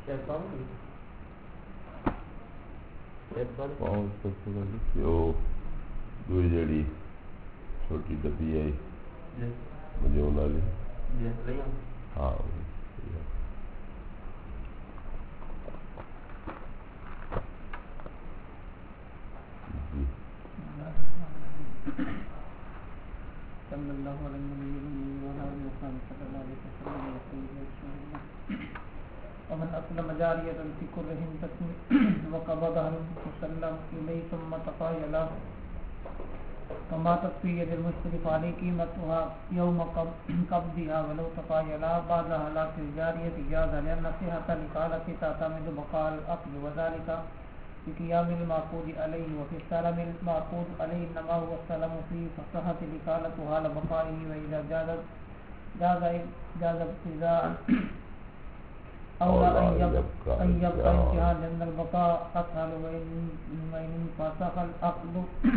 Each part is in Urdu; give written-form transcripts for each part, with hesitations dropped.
دوئی جڑی چھوٹی ڈبی ہے مجھے انہوں نے ہاں صلی اللہ علیہ ومن اسلم جاریة في كرهم وقبضها المسلم إليه ثم تقايلا كما تكفي يد المشتري عليه قيمتها يوم قبضها ولو تقايلا بعد هلاك الجارية جاز لأن صحة الإقالة تعتمد بقاء الأصل وذلك بقيام المعقود عليه وفي السلم المعقود عليه إنما هو السلم فيه فصحة الإقالة حال بقائه وإذا جاز ابتداء أولى أن يبقى انتهاء لأن البقاء أسهل وإن فسخ العقد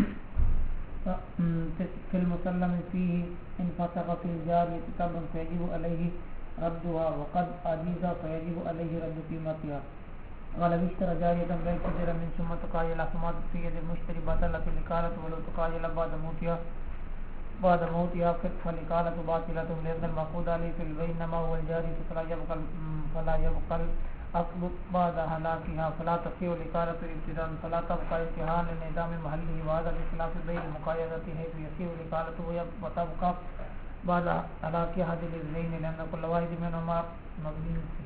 في المسلم فيه إن فسخ في الجارية قبل فيجب عليه ردها وقد أجيز فيجب عليه رد قيمتها ولو اشترى جارية غير قدر من ثم تقايل فما في يد المشتري بطلت الإقالة ولو تقايل بعد موتها فالإقالة باطلة لأن المعقود عليه في البيع إنما هو الجارية فلا يبقى الأصل بعد هلاكها فلا تصح الإقالة ابتداء فلا تبقى انتهاء لانعدام محله وهذا بخلاف بيع المقايضة حيث يصح الإقالة وتبقى بعد هلاك أحد الإثنين لأن كل واحد منهما مبني فيه.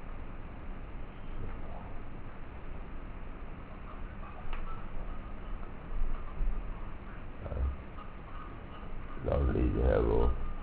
لولی جو ہے وہ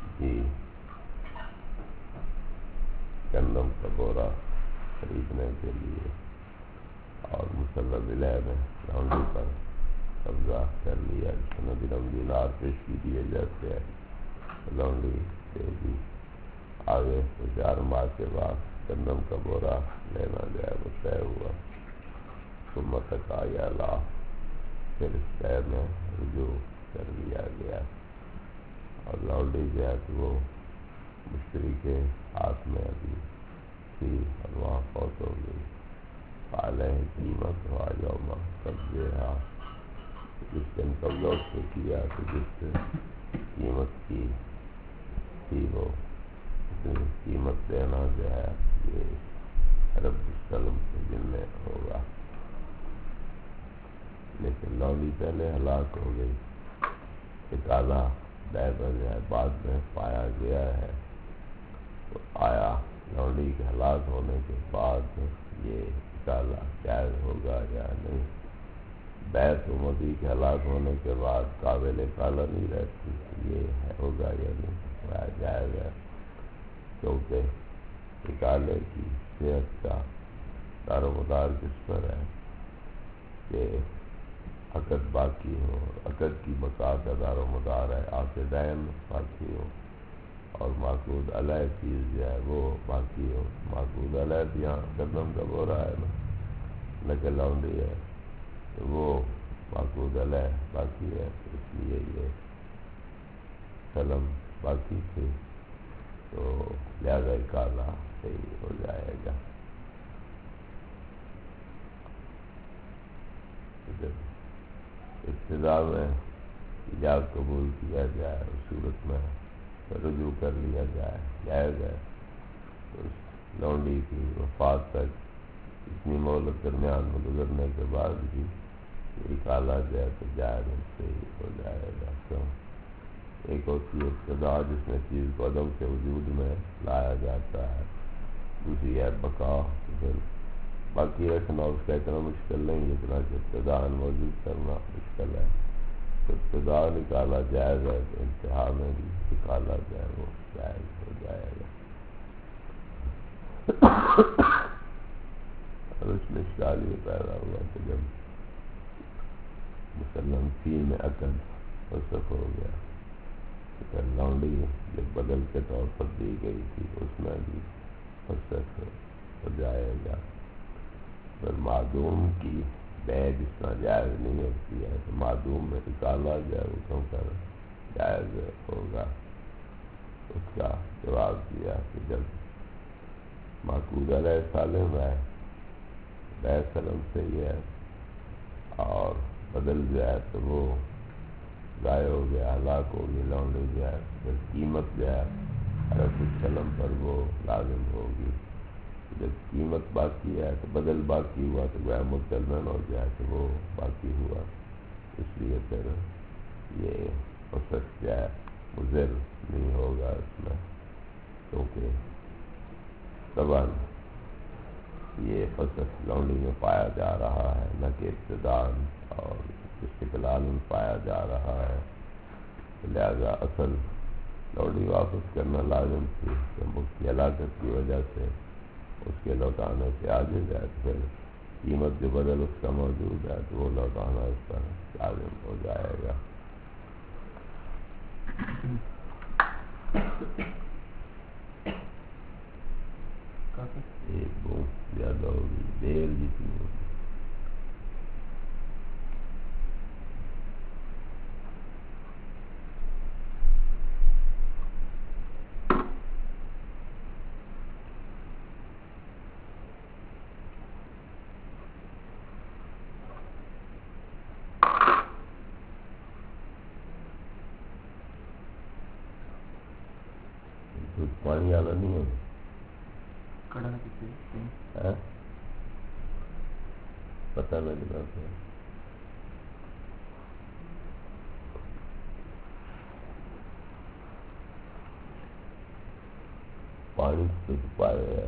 گندم کا بورا خریدنے کے لیے اور مسلم علیہ میں لونڈی پر قبضہ کر لیا جس میں دینار پیشگی دیے جاتے ہیں لونڈی دے دی آگے 4 ماہ کے بعد گندم کا بورا لینا جائے وہ طے ہوا ثم تقايلا پھر اس طے میں رجوع کر لیا گیا اور لونڈی جو ہے تو وہ مشتری کے ہاتھ میں ابھی تھی اور وہاں فوت ہو گئی علیہ قیمت ہوا یوم قبضہ جس دن قبضہ اس نے کیا تو جس قیمت کی تھی وہ قیمت دینا جو ہے یہ رب السلم کے ذمہ ہوگا لیکن لونڈی پہلے ہلاک ہو گئی اقالہ ڈائبر جو ہے بعد میں پایا گیا ہے تو آیا لونڈی کے ہلاک ہونے کے بعد یہ اقالہ جائز ہوگا یا نہیں بیعت مدعی کے ہلاک ہونے کے بعد قابل اقالہ نہیں رہتی یہ ہوگا یا نہیں جائز ہے کیونکہ اقالے کی صحت کا دار و مدار کس پر ہے کہ عقد باقی ہو عقد کی بقا کا دار و مدار ہے آخر دائم باقی ہو اور معقود علیہ چیز جو ہے وہ باقی ہو معقود علیہ بھی یہاں گندم کا بورا ہے نا نقل لونڈی ہے تو وہ معقود علیہ باقی ہے اس لیے یہ سلم باقی تھی تو لہذا اقالہ صحیح ہو جائے گا. ابتدا میں ایجاب قبول کیا جائے اس صورت میں رجوع کر لیا جائے جائز ہے تو لونڈی کی وفات تک اتنی مہلت درمیان میں گزرنے کے بعد بھی اقالہ جائے تو جائز صحیح ہو جائے گا. کیوں ایک ہوتی ہے ابتدا جس میں چیز کو عدم سے وجود میں لایا جاتا ہے دوسری ہے بقا پھر باقی رکھنا اس کا اتنا مشکل نہیں جتنا کہ ابتدا موجود کرنا مشکل ہے تو ابتدا نکالا جائز ہے تو انتہا میں بھی نکالا جائے وہ جائز ہو جائے گا. اور اس میں اشکال یہ پیدا ہوا کہ جب مسلم فی میں عقد وصف ہو گیا تو پھر لونڈی جب بدل کے طور پر دی گئی تھی اس میں بھی وصف ہو جائے گا. پھر معدوم کی بے جس طرح جائز نہیں ہوتی ہے تو معدوم میں نکالا جائے وہ کیوں کر جائز ہوگا. اس کا جواب دیا کہ جب معقود علیہ سالم ہے بیع سلم سے ہی ہے، اور بدل جو ہے تو وہ ضائع ہو گیا، ہلاک ہو گئی لونڈی جو ہے، پھر قیمت جو ہے عرف السلم پر وہ لازم ہوگی۔ جب قیمت باقی ہے تو بدل باقی ہوا تو وہ متضمن ہو جائے تو وہ باقی ہوا، اس لیے پھر یہ فسخ جو ہے مضر نہیں ہوگا اس میں، کیونکہ طبعاً یہ فسخ لونڈی میں پایا جا رہا ہے، نہ کہ ابتداءً اور استقلال میں پایا جا رہا ہے، لہذا اصل لونڈی واپس کرنا لازم تھی، کہ مفتی ہلاکت کی وجہ سے اس کے لوٹانے سے عاجز ہے، تو پھر قیمت جو بدل اس کا موجود ہے تو وہ لوٹانا اس پر لازم ہو جائے گا۔ ایک بہت زیادہ ہوگی، دیر جتنی ہوگی۔ دودھ پانی والا نہیں ہے پتہ لگنا تھا۔ پانی سے پائے ہیں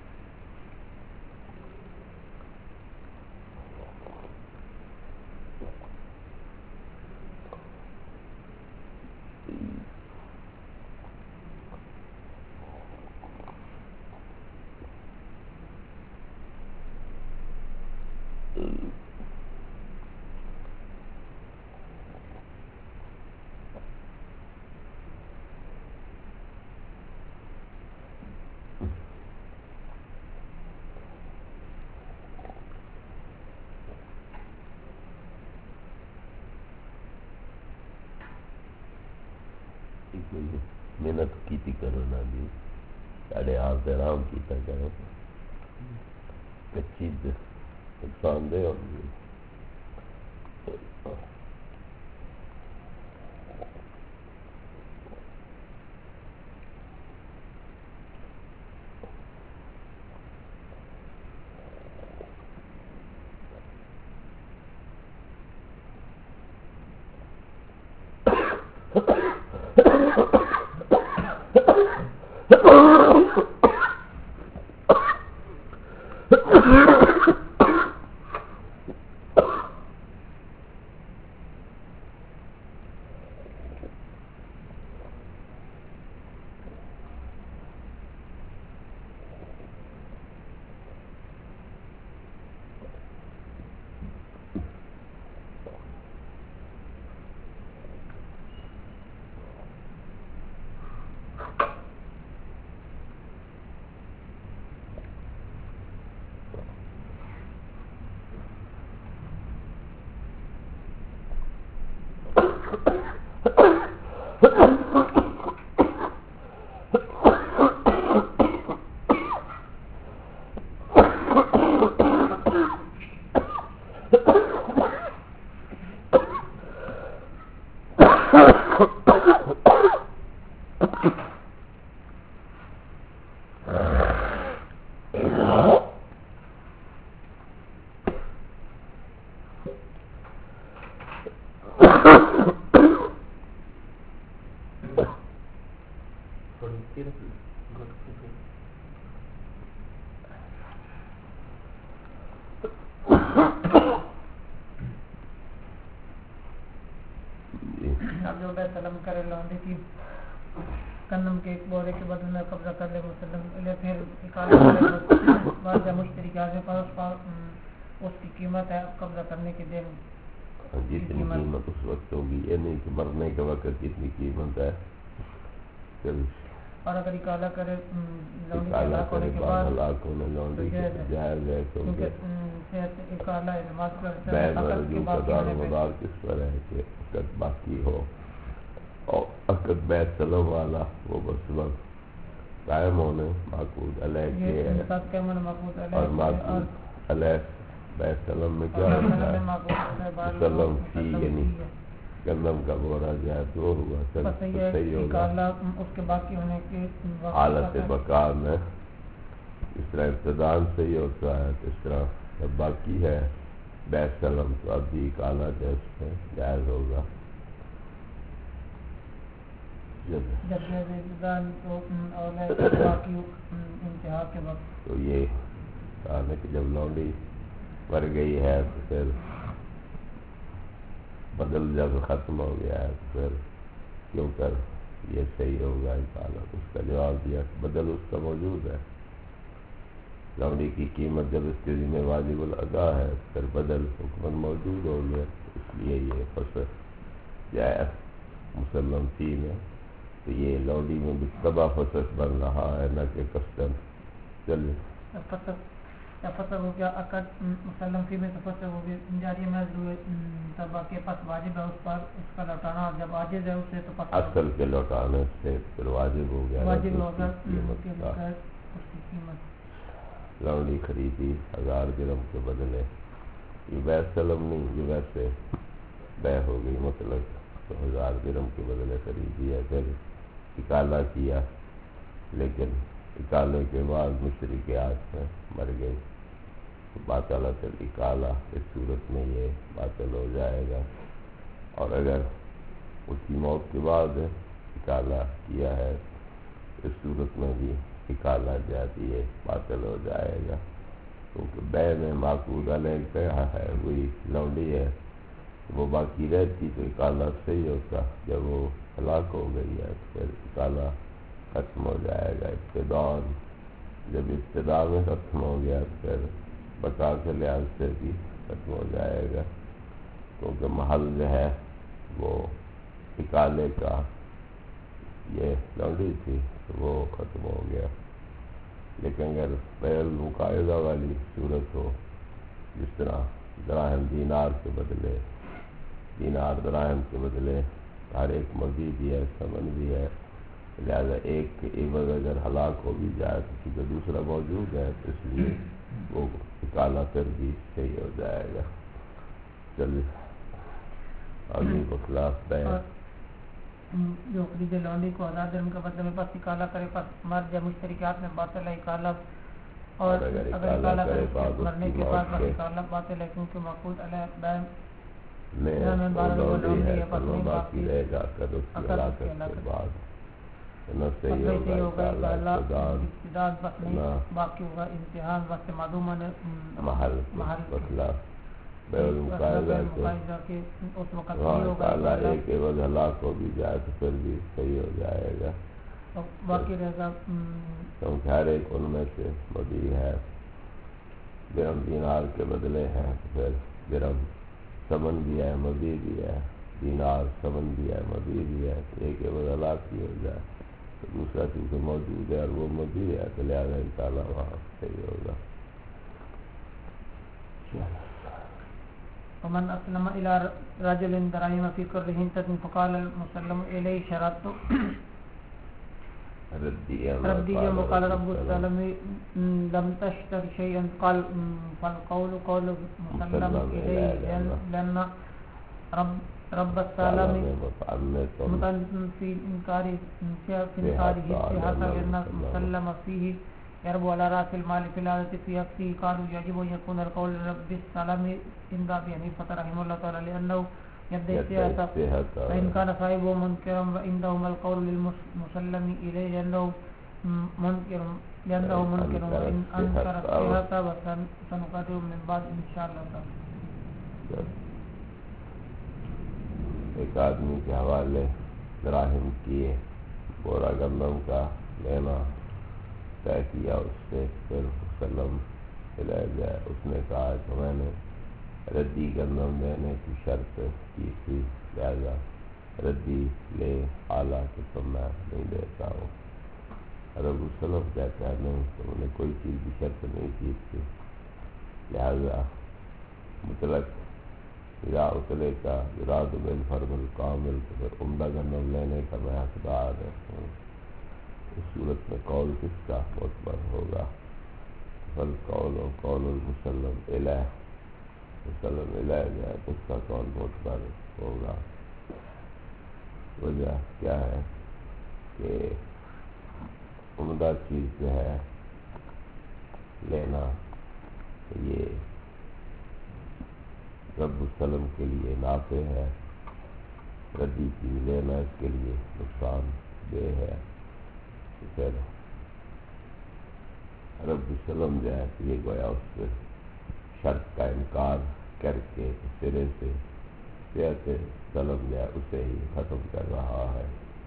محنت کی کرو نا بھی ساڑھے آپ آرام کیتا کرو، کچی نقصان دہ ہوگی۔ اب جو سلم کرے لونڈی کی کنم کے ایک بورے کے بدل میں قبضہ کر لے مسلم لے، پھر بعد مشتری کے آگے پر اس کی قیمت ہے قبضہ کرنے کے دن جتنی قیمت اس وقت ہوگی، یہ نہیں کہ مرنے کے وقت جتنی قیمت ہے۔ اور اگر اکالا کرے لونڈی کے ہلاک ہونے کے بعد تو جائز ہے، کیونکہ اکالا نماز مدار کس پر ہے کہ عقد باقی ہو، اور عقد بیع سلم والا وہ بس وقت قائم ہونے معقود علیہ کے ہے، اور معقود علیہ سلم میں کیا ہوتا ہے؟ مسلم فی یعنی گندم کا بورا جو ہے تو ہوا صحیح ہوگا اس کے باقی ہونے کے حالت بقا میں اس طرح ابتدان صحیح ہوتا ہے، تو اس طرح جب باقی ہے بے سلم تو اب بھی کالا جو اس میں جائز ہوگا جب ابتدان تو باقی انتہا کے وقت تو یہ کہا کہ جب لونڈی مر گئی ہے تو پھر بدل جب ختم ہو گیا ہے تو پھر کیوں کر یہ صحیح ہوگا کالا؟ اس کا جواب دیا بدل اس کا موجود ہے، لونڈی کی قیمت جب اس کے ذمہ واجب الادا ہے پھر بدل حکمن موجود ہو گیا، اس لیے یہ فصل جائز مسلم فی میں تو یہ لونڈی میں بھی تباہ فصل بن رہا ہے نہ کہ کسٹم چلے فصل ہو گیا عقد مسلم فی میں تو فصل ہو گیا جاری محض ہوئے تباہ کے پاس واجب ہے اس پر اس کا لوٹانا، اور جب عاجز ہے اس سے تو اصل کے لوٹانے سے پھر واجب ہو گیا واجب ہوگا اس کی قیمت لونڈی خریدی 1000 درہم کے بدلے، یہ بے سلم نہیں، یہ ویسے بے ہو گئی مطلب تو 1000 درہم کے بدلے خریدی ہے، پھر اکالا کیا لیکن اکالے کے بعد مشتری کے ہاتھ میں مر گئی تو باطل اکالا، اس صورت میں یہ باطل ہو جائے گا، اور اگر اس کی موت کے بعد اکالا کیا ہے اس صورت میں بھی اکالا جاتی ہے باطل ہو جائے گا، کیونکہ بے میں معقود علیہ کیا ہے وہی لونڈی ہے، وہ باقی رہتی تو اکالا صحیح ہوتا، جب وہ ہلاک ہو گئی ہے تو پھر اکالا ختم ہو جائے گا ابتدان، جب ابتدا میں ختم ہو گیا تو پھر بقا کے لحاظ سے بھی ختم ہو جائے گا، کیونکہ محل جو ہے وہ اکالے کا یہ لونڈی تھی تو وہ ختم ہو گیا، لیکن اگر بیع المقاعدہ والی صورت ہو جس طرح دراہم دینار کے بدلے دینار دراہم کے بدلے ہر ایک مزید بھی ہے ثمن بھی ہے، لہذا ایک کے عوض اگر ہلاک ہو بھی جائے تو کیونکہ دوسرا موجود ہے تو اس لیے وہ اکالا پھر بھی صحیح ہو جائے گا۔ چلیے آگے بخلاف بیع جو خرید لونڈی کو 1000 درہم کے بدلے میں پس اکالا کرے پس مر جائے مشتری کے ہاتھ میں باطل ہے اکالا، اور اگر اکالا کرے مرنے کے بعد بس اکالا باطل ہے کیونکہ معقود علیہ بیع میں لونڈی ہے تو باقی رہے گا کر اس کی ہلاکت کے بعد نہ صحیح ہوگا اکالا ابتداد بس نہیں باقی ہوگا امتحان بس معلوم محل بخلاف بیع المقاعدہ کے اس وقت اکالا ایک عوض ہلاک ہو بھی جائے تو پھر بھی صحیح ہو جائے گا، باقی رہے گا کیونکہ ہر ایک ان میں سے مبیع ہے، درہم دینار کے بدلے ہیں تو پھر درہم ثمن بھی ہے مبیع بھی ہے، دینار ثمن بھی ہے مبیع بھی ہے، ایک عوض ہلاک بھی ہو جائے تو دوسرا چونکہ موجود ہے اور وہ مبیع ہے تو لہٰذا اکالا وہاں صحیح ہوگا۔ ومن اسلم الى رجل دراهم في كل هنتة فقال المسلم اليه شرطت رديا وقال رب السلام لم تشتر شيئا قال فالقول قول مسلم اليه لان رب السلام متعلق في انكاره صحة لان مسلم فيه يربو على رأس المال في العادة في أكسه قالوا يجب أن يكون القول رب السلام عند أبي حنيفة رحمه الله تعالى لأنه يدعي الصحة، فإن كان صاحبه منكرا فعندهما القول للمسلم إليه لأنه منكر وإن أنكر الصحة وسنقدر من بعد إن شاء الله تعالى۔ ایک آدمی کے حوالے دراہم کیے بورا گندم کا لینا طے کیا اس سے، پھر مسلم لے جائے، اس نے کہا کہ میں نے ردی گندم دینے کی شرط کی تھی لہذا ردی لے اعلیٰ کہ تم میں نہیں دیتا ہوں، رب السلم کہتا ہے نہیں تو انہیں کوئی چیز کی شرط نہیں کی تھی، لہذا مطلق یا اتلے کا اراد بالفرد الکامل تو پھر عمدہ گندم لینے کا میں حقدار ہوں، اس صورت میں قول کس کا معتبر ہوگا؟ فالقول قول المسلم الیہ مسلم علیہ ہے تو اس کا قول معتبر ہوگا۔ وجہ کیا ہے کہ عمدہ چیز جو ہے لینا یہ رب السلم کے لیے نافع ہے، ردی چیز لینا اس کے لیے نقصان دہ ہے۔ پھر رب السلم جو ہے یہ گویا اس سے شرط کا انکار کر کے سرے سے صحت سلم جو ہے اسے ہی ختم کر رہا ہے،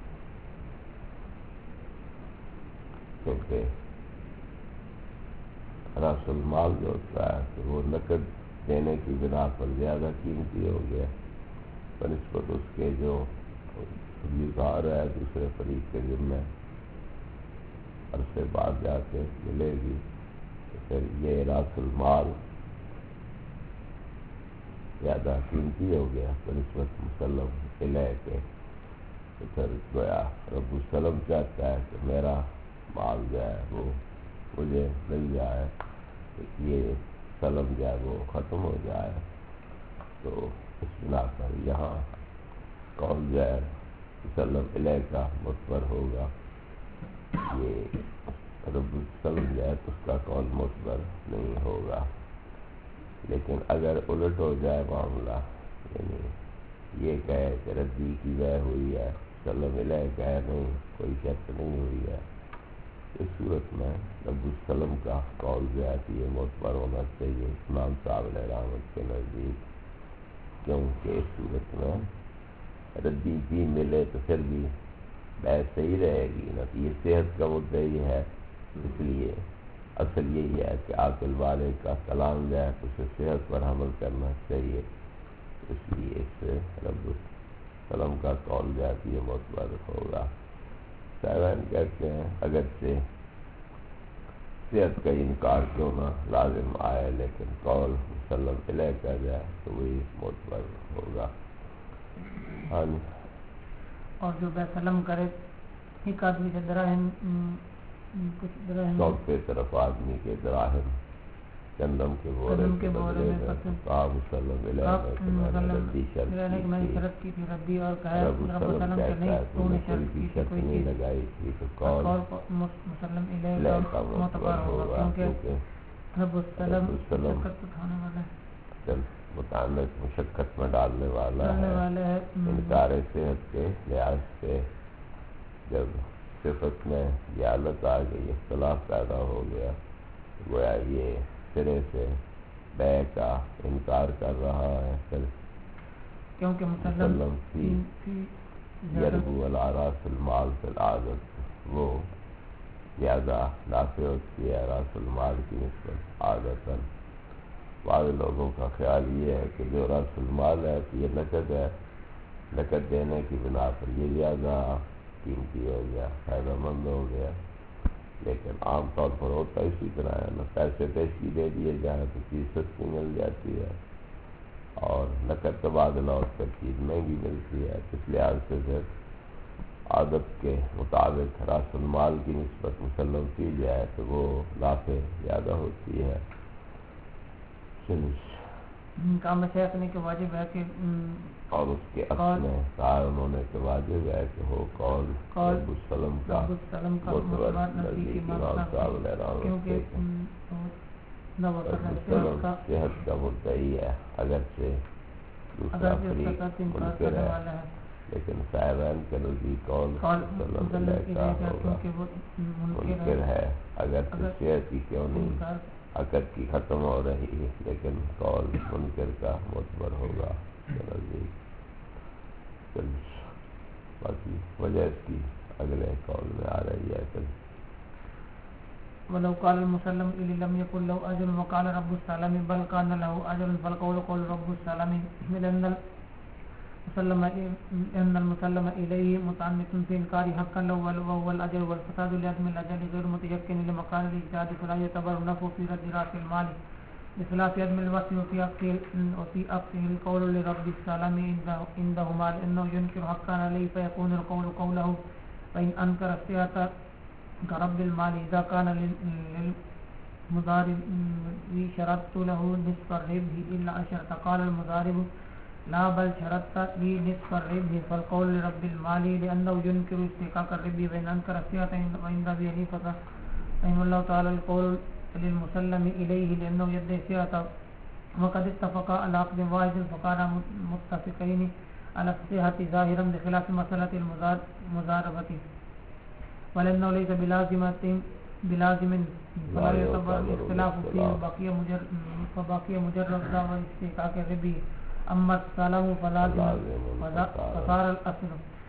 کیونکہ راس المال جو ہوتا ہے تو وہ نقد دینے کی بنا پر زیادہ قیمتی ہو گیا بنسبت اس کے جو گزار ہے دوسرے فریق کے ذمہ عرصے بعد جا کے ملے گی، تو پھر یہ راس المال زیادہ قیمتی ہو گیا بنسبت مسلم علیہ کے۔ تو پھر گویا رب السلم چاہتا ہے کہ میرا مال جو ہے وہ مجھے مل جائے، یہ سلم جو ہے وہ ختم ہو جائے۔ تو اس بنا پر یہاں قول جو ہے مسلم علیہ کا معتبر ہوگا، یہ رب السلم جو ہے اس کا قول معتبر نہیں ہوگا۔ لیکن اگر الٹ ہو جائے معاملہ، یعنی یہ کہے کہ ردی کی وے ہوئی ہے، مسلم علیہ کہے نہیں کوئی شرط نہیں ہوئی ہے، اس صورت میں رب السلم کا قول جو ہے کہ یہ معتبر ہونا چاہیے امام صاحب علیہ رحمت کے نزدیک، کیونکہ اس صورت میں ردی بھی ملے تو پھر بھی بحث صحیح رہے گی نا، یہ صحت کا مدعی ہے، اس لیے اصل یہی ہے کہ عاقل والے کا کلام جو ہے اسے صحت پر حمل کرنا چاہیے، اس لیے اس سے رب السلم کا قول جو ہے یہ معتبر ہوگا۔ صاحبان کہتے ہیں اگرچہ صحت کا انکار کیوں نہ لازم آئے لیکن قول مسلم علیہ کا جائے تو وہی معتبر ہوگا۔ ہاں جی۔ اور جو بے سلم کرے ایک آدمی سے دراہم کچھ دراہم چوتھے طرف آدمی کے دراہم گندم کے بورے کے بدلے میں کہا مسلم علیہ نے کہ میں نے شرط کی تھی ردی، اور کہا رب السلم کہ نہیں تو نے شرط کی تھی کوئی چیز لگائی تھی، تو قول مسلم علیہ کا معتبر ہوگا، کیونکہ رب السلم مشقت اٹھانے والا ہے، متعلق مشقت میں ڈالنے والا ہے۔ انکار صحت کے لحاظ سے جب صفت میں یہ حالت آ گئی، اختلاف پیدا ہو گیا، گویا یہ سرے سے بے کا انکار کر رہا ہے، پھر کیونکہ مسلم یربو علی راس المال فی العادت، وہ زیادہ نافع ہوتی ہے راس المال کی نسبت عادتاً۔ بعض لوگوں کا خیال یہ ہے کہ جو راس المال ہے تو یہ نقد ہے، نقد دینے کی بنا پر یہ زیادہ قیمتی ہو گیا، فائدہ مند ہو گیا، لیکن عام طور پر ہوتا اسی طرح ہے نا، پیسے پیشی دے دیے جائیں تو چیز سستی مل جاتی ہے، اور نقد تبادلہ اور پر چیز مہنگی ملتی ہے، اس لحاظ سے پھر عادت کے مطابق راس المال کی نسبت مسلم کی جائے تو وہ نافع زیادہ ہوتی ہے۔ کام شیخ نے کہ واجب ہے کہ اور اس کے عکس میں کہا انہوں نے کہ واجب ہے کہ ہو قول رب السلم کا معتبر نزدیک امام صاحب علیہ رحمت کے، رب السلم صحت کا مدعی ہے اگرچہ دوسرا فریق منکر ہے، لیکن صاحبین کے نزدیک قول مسلم علیہ کا ہوگا، منکر ہے اگرچہ صحت ہی کیوں نہیں عقد کی ختم ہو رہی ہے، لیکن قول منکر کا معتبر ہوگا نزدیک۔ باقی وجہ اس کی اگلے قول میں آ رہی ہے۔ ولو قال المسلم إلي لم يكن له أجر وقال رب السلام بل كان له أجر فالقول قول رب السلام لأن المسلم إليه متعنت في إنكار حقا له وهو الأجر والفساد لعدم الأجر غير متيقن لمكان الإجتهاد فلا يعتبر نفع في رد رأس المال بخلاف عدم الوصف وفي أقصه القول لرب السلام عندهما لأنه ينكر حقا عليه فيكون القول قوله، وإن أنكر الصحة كرب المال إذا كان مضارب شرطت له نصف الربح إلا عشرة. قال المضارب لا بل شرطت لي نصف الربح. فالقول لرب المال لأنه ينكر استحقاق الربح وإن أنكر الصيغة وعند أبي حنيفة رحمه الله تعالى القول للمسلم إليه لأنه يدعي الصيغة وقد اتفقا على عقد واحد فكان متفقين على الصحة ظاهرا بخلاف مسألة المضاربة ولأنه ليس بلازم فلا يعتبر الاختلاف فيه فبقي مجرد دعوى استحقاق الربح. أما السلام فلازم فصار الأصل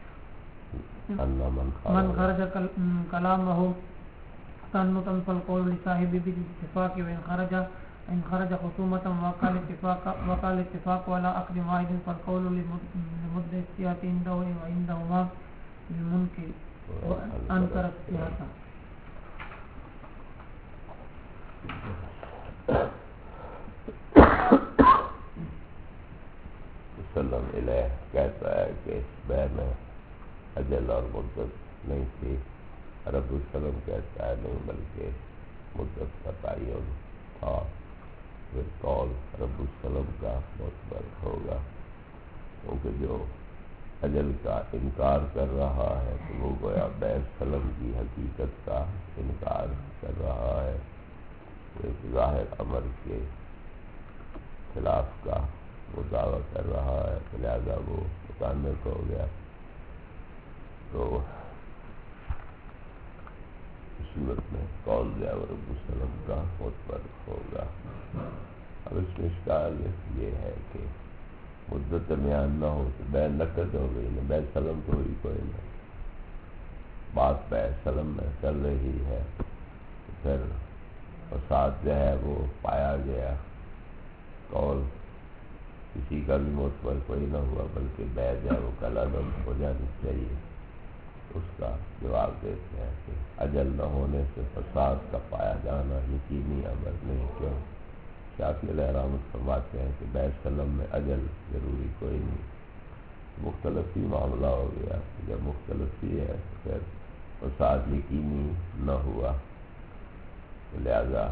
من خرج كلامه تنطا فالقول لصاحب بالاتفاق وإن خرج خصومة وقال الاتفاق ولا عقد واحد فالقول لمدة الصحة عنده وعندهما للمنكر وأنكر الصحة. وسلم علیہ کہتا ہے کہ اس بے میں اجل اور مدت نہیں تھی. رب السلم کہتا ہے نہیں بلکہ مدت کا تعین تھا. پھر قول رب السلم کا معتبر ہوگا کیونکہ جو اجل کا انکار کر رہا ہے تو وہ گویا بے سلم کی حقیقت کا انکار کر رہا ہے. ایک ظاہر امر کے خلاف کا وہ دعویٰ کر رہا ہے لہذا وہ متعلق ہو گیا. تو اس صورت میں قول رب السلم کا معتبر ہوگا. اب اس میں اشکال یہ ہے کہ مدت میان نہ ہو تو بے نقد ہو گئی نہ بے سلم تو ہوئی کوئی نہیں. بات بے سلم میں چل رہی ہے تو پھر فساد جو ہے وہ پایا گیا. قول کسی کا بھی معتبر کوئی نہ ہوا بلکہ بے جو ہے وہ کالعدم ہو جانی چاہیے. اس کا جواب دیتے ہیں کہ اجل نہ ہونے سے فساد کا پایا جانا یقینی امر نہیں. کیوں؟ شافعی علیہ رحمت فرماتے ہیں کہ بے سلم میں اجل ضروری کوئی نہیں. مختلف ہی معاملہ ہو گیا. جب مختلف ہی ہے تو پھر فساد یقینی نہ ہوا لہذا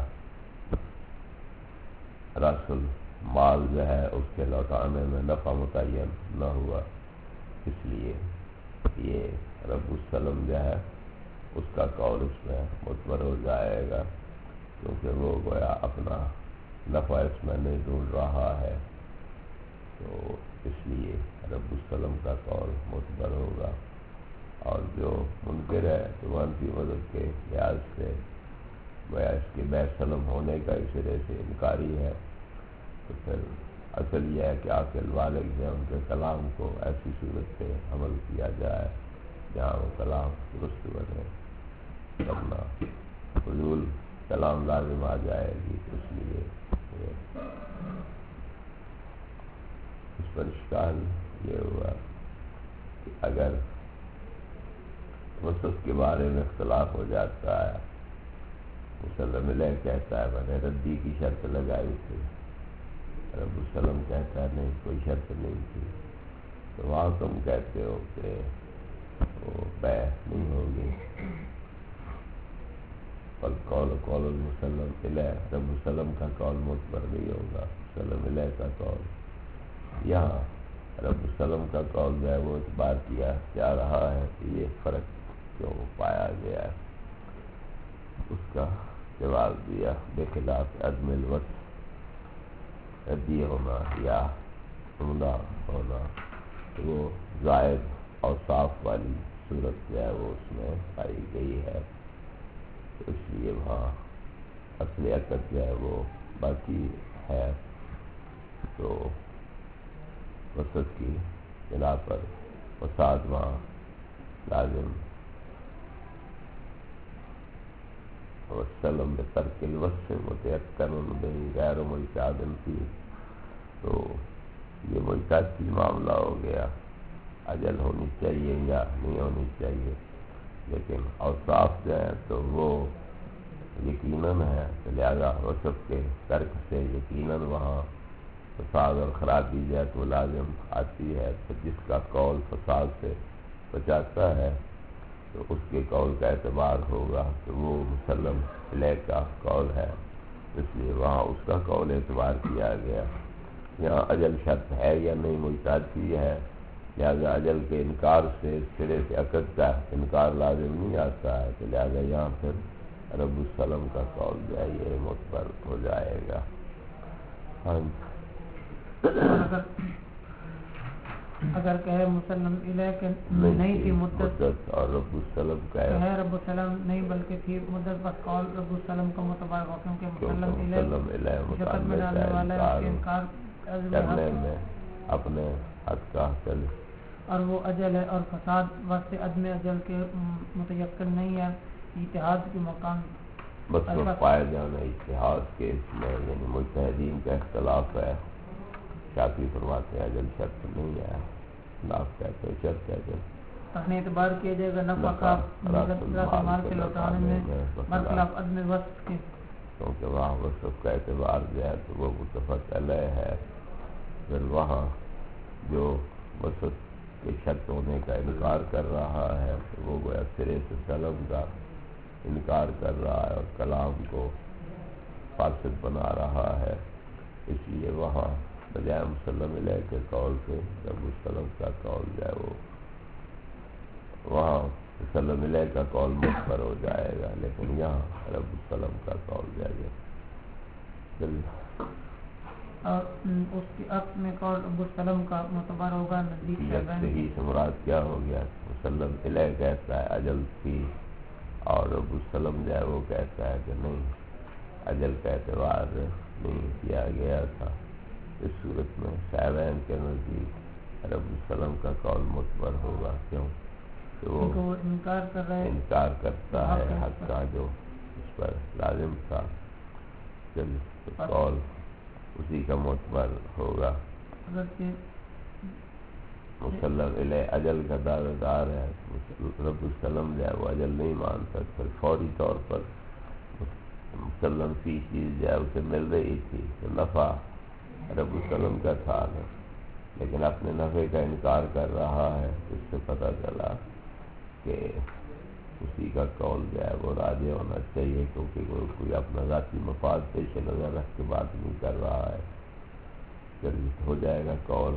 رسل مال جو ہے اس کے لوٹانے میں نفع متعین نہ ہوا. اس لیے یہ رب السلم جو ہے اس کا قول اس میں معتبر ہو جائے گا کیونکہ وہ گویا اپنا نفع اس میں نہیں ڈھونڈ رہا ہے. تو اس لیے رب السلم کا قول معتبر ہوگا. اور جو منکر ہے تو منفی مدد کے لحاظ سے گویا اس کے بے سلم ہونے کا اس سرے سے انکاری ہے. تو پھر اصل یہ ہے کہ عاقل بالغ ہے ان کے کلام کو ایسی صورت پہ عمل کیا جائے جہاں وہ کلام درست بنے. ورنہ فضول کلام لازم آ جائے گی. اس لیے اس پر اشکال یہ ہوا کہ اگر وسط کے بارے میں اختلاف ہو جاتا ہے. مسلم علیہ کہتا ہے میں نے ردی کی شرط لگائی تھی. رب السلم کہتا ہے نہیں کوئی شرط نہیں تھی. تو وہاں تم کہتے ہو کہ وہ بے نہیں ہوگی. قول المسلم علیہ رب السلم کا قول معتبر نہیں ہوگا. مسلم علیہ کا قول یہاں رب السلم کا قول جو ہے وہ اعتبار کیا جا رہا ہے کہ یہ فرق کیوں پایا گیا ہے. اس کا جواب دیا بخلاف عدم الوصف ردی ہونا یا عمدہ ہونا وہ زائد اور صاف والی صورت جو ہے وہ اس میں پائی گئی ہے. تو اس لیے وہاں اصل عقد جو ہے وہ باقی ہے. تو وسط کی بنا پر فساد وہاں لازم وسلم بترک الوصف متیقن بہ غیر ملتعد فی. تو یہ ملتعدی معاملہ ہو گیا. اجل ہونی چاہیے یا نہیں ہونی چاہیے لیکن اوصاف جو ہیں تو وہ یقیناً ہے. لہذا وصف کے ترک سے یقیناً وہاں فساد اور خرابی جو ہے تو لازم آتی ہے. تو جس کا قول فساد سے بچاتا ہے تو اس کے قول کا اعتبار ہوگا. تو وہ مسلم علیہ کا قول ہے اس لیے وہاں اس کا قول اعتبار کیا گیا. یہاں اجل شرط ہے یا نہیں محتاط کی ہے، لہذا اجل کے انکار سے سرے سے عقد کا انکار لازم نہیں آتا ہے، تو لہذا یہاں پھر رب السلام کا قول جو ہے یہ معتبر ہو جائے گا. ہاں اگر کہے مسلم علیہ کہ نہیں تھی مدت اور رب السلام کہے رب السلام نہیں بلکہ تھی مدت، بس قول رب السلام کا معتبر ہو، کیونکہ مسلم علیہ شکل میں ڈالنے والا ہے، اس کے انکار کرنے میں اپنے حق کا حاصل اور وہ اجل ہے، اور فساد واسطے عدم اجل کے متیقن نہیں ہے. اتحاد کے مقام بس وہ پائے جانا اتحاد کے اس میں یعنی مجتہدین کا اختلاف ہے. شافعی فرماتے ہیں اجل شرط نہیں ہے، ناف کہتے ہیں شرط ہے. اپنے اعتبار کیا جائے گا نفع کا مال کے لوٹانے میں برخلاف عدم وصف کے، کیونکہ وہاں وصف کا اعتبار جو ہے تو وہ متفق علیہ ہے. پھر وہاں جو وصف کے شرط ہونے کا انکار کر رہا ہے وہ گویا سرے سے سلم کا انکار کر رہا ہے اور کلام کو فاسد بنا رہا ہے. اس لیے وہاں بجائے مسلم علیہ کے قول سے رب السلام کا قول جو ہے وہ وہاں مسلم علیہ کا قول مخبر ہو جائے گا، لیکن یہاں رب السلام کا قول جائے گا. اور اس کے عقد میں قول رب السلام کا معتبر ہوگا. نزدیک صحیح سے مراد کیا ہو گیا؟ مسلم علیہ کہتا ہے اجل تھی اور رب السلام جو ہے وہ کہتا ہے کہ نہیں اجل کا اعتبار نہیں کیا گیا تھا. اس صورت میں صاحبین کے نزدیک رب السلام کا قول معتبر ہوگا. کیوں کہ وہ انکار کر رہے انکار کرتا ہے حق کا جو اس پر لازم تھا. قول اسی کا معتبر ہوگا. مسلم علیہ اجل کا دعوے دار ہے، رب السلام جو ہے وہ اجل نہیں مان سکتا. فوری طور پر مسلم فی چیز جو ہے اسے مل رہی تھی تو نفع رب السلام کا تھا نا، لیکن اپنے نفع کا انکار کر رہا ہے. اس سے پتہ چلا کہ اسی کا قول جو ہے وہ راجع ہونا چاہیے، کیونکہ وہ کوئی اپنا ذاتی مفاد پیش نظر رکھ کے بات نہیں کر رہا ہے. پھر ہو جائے گا قول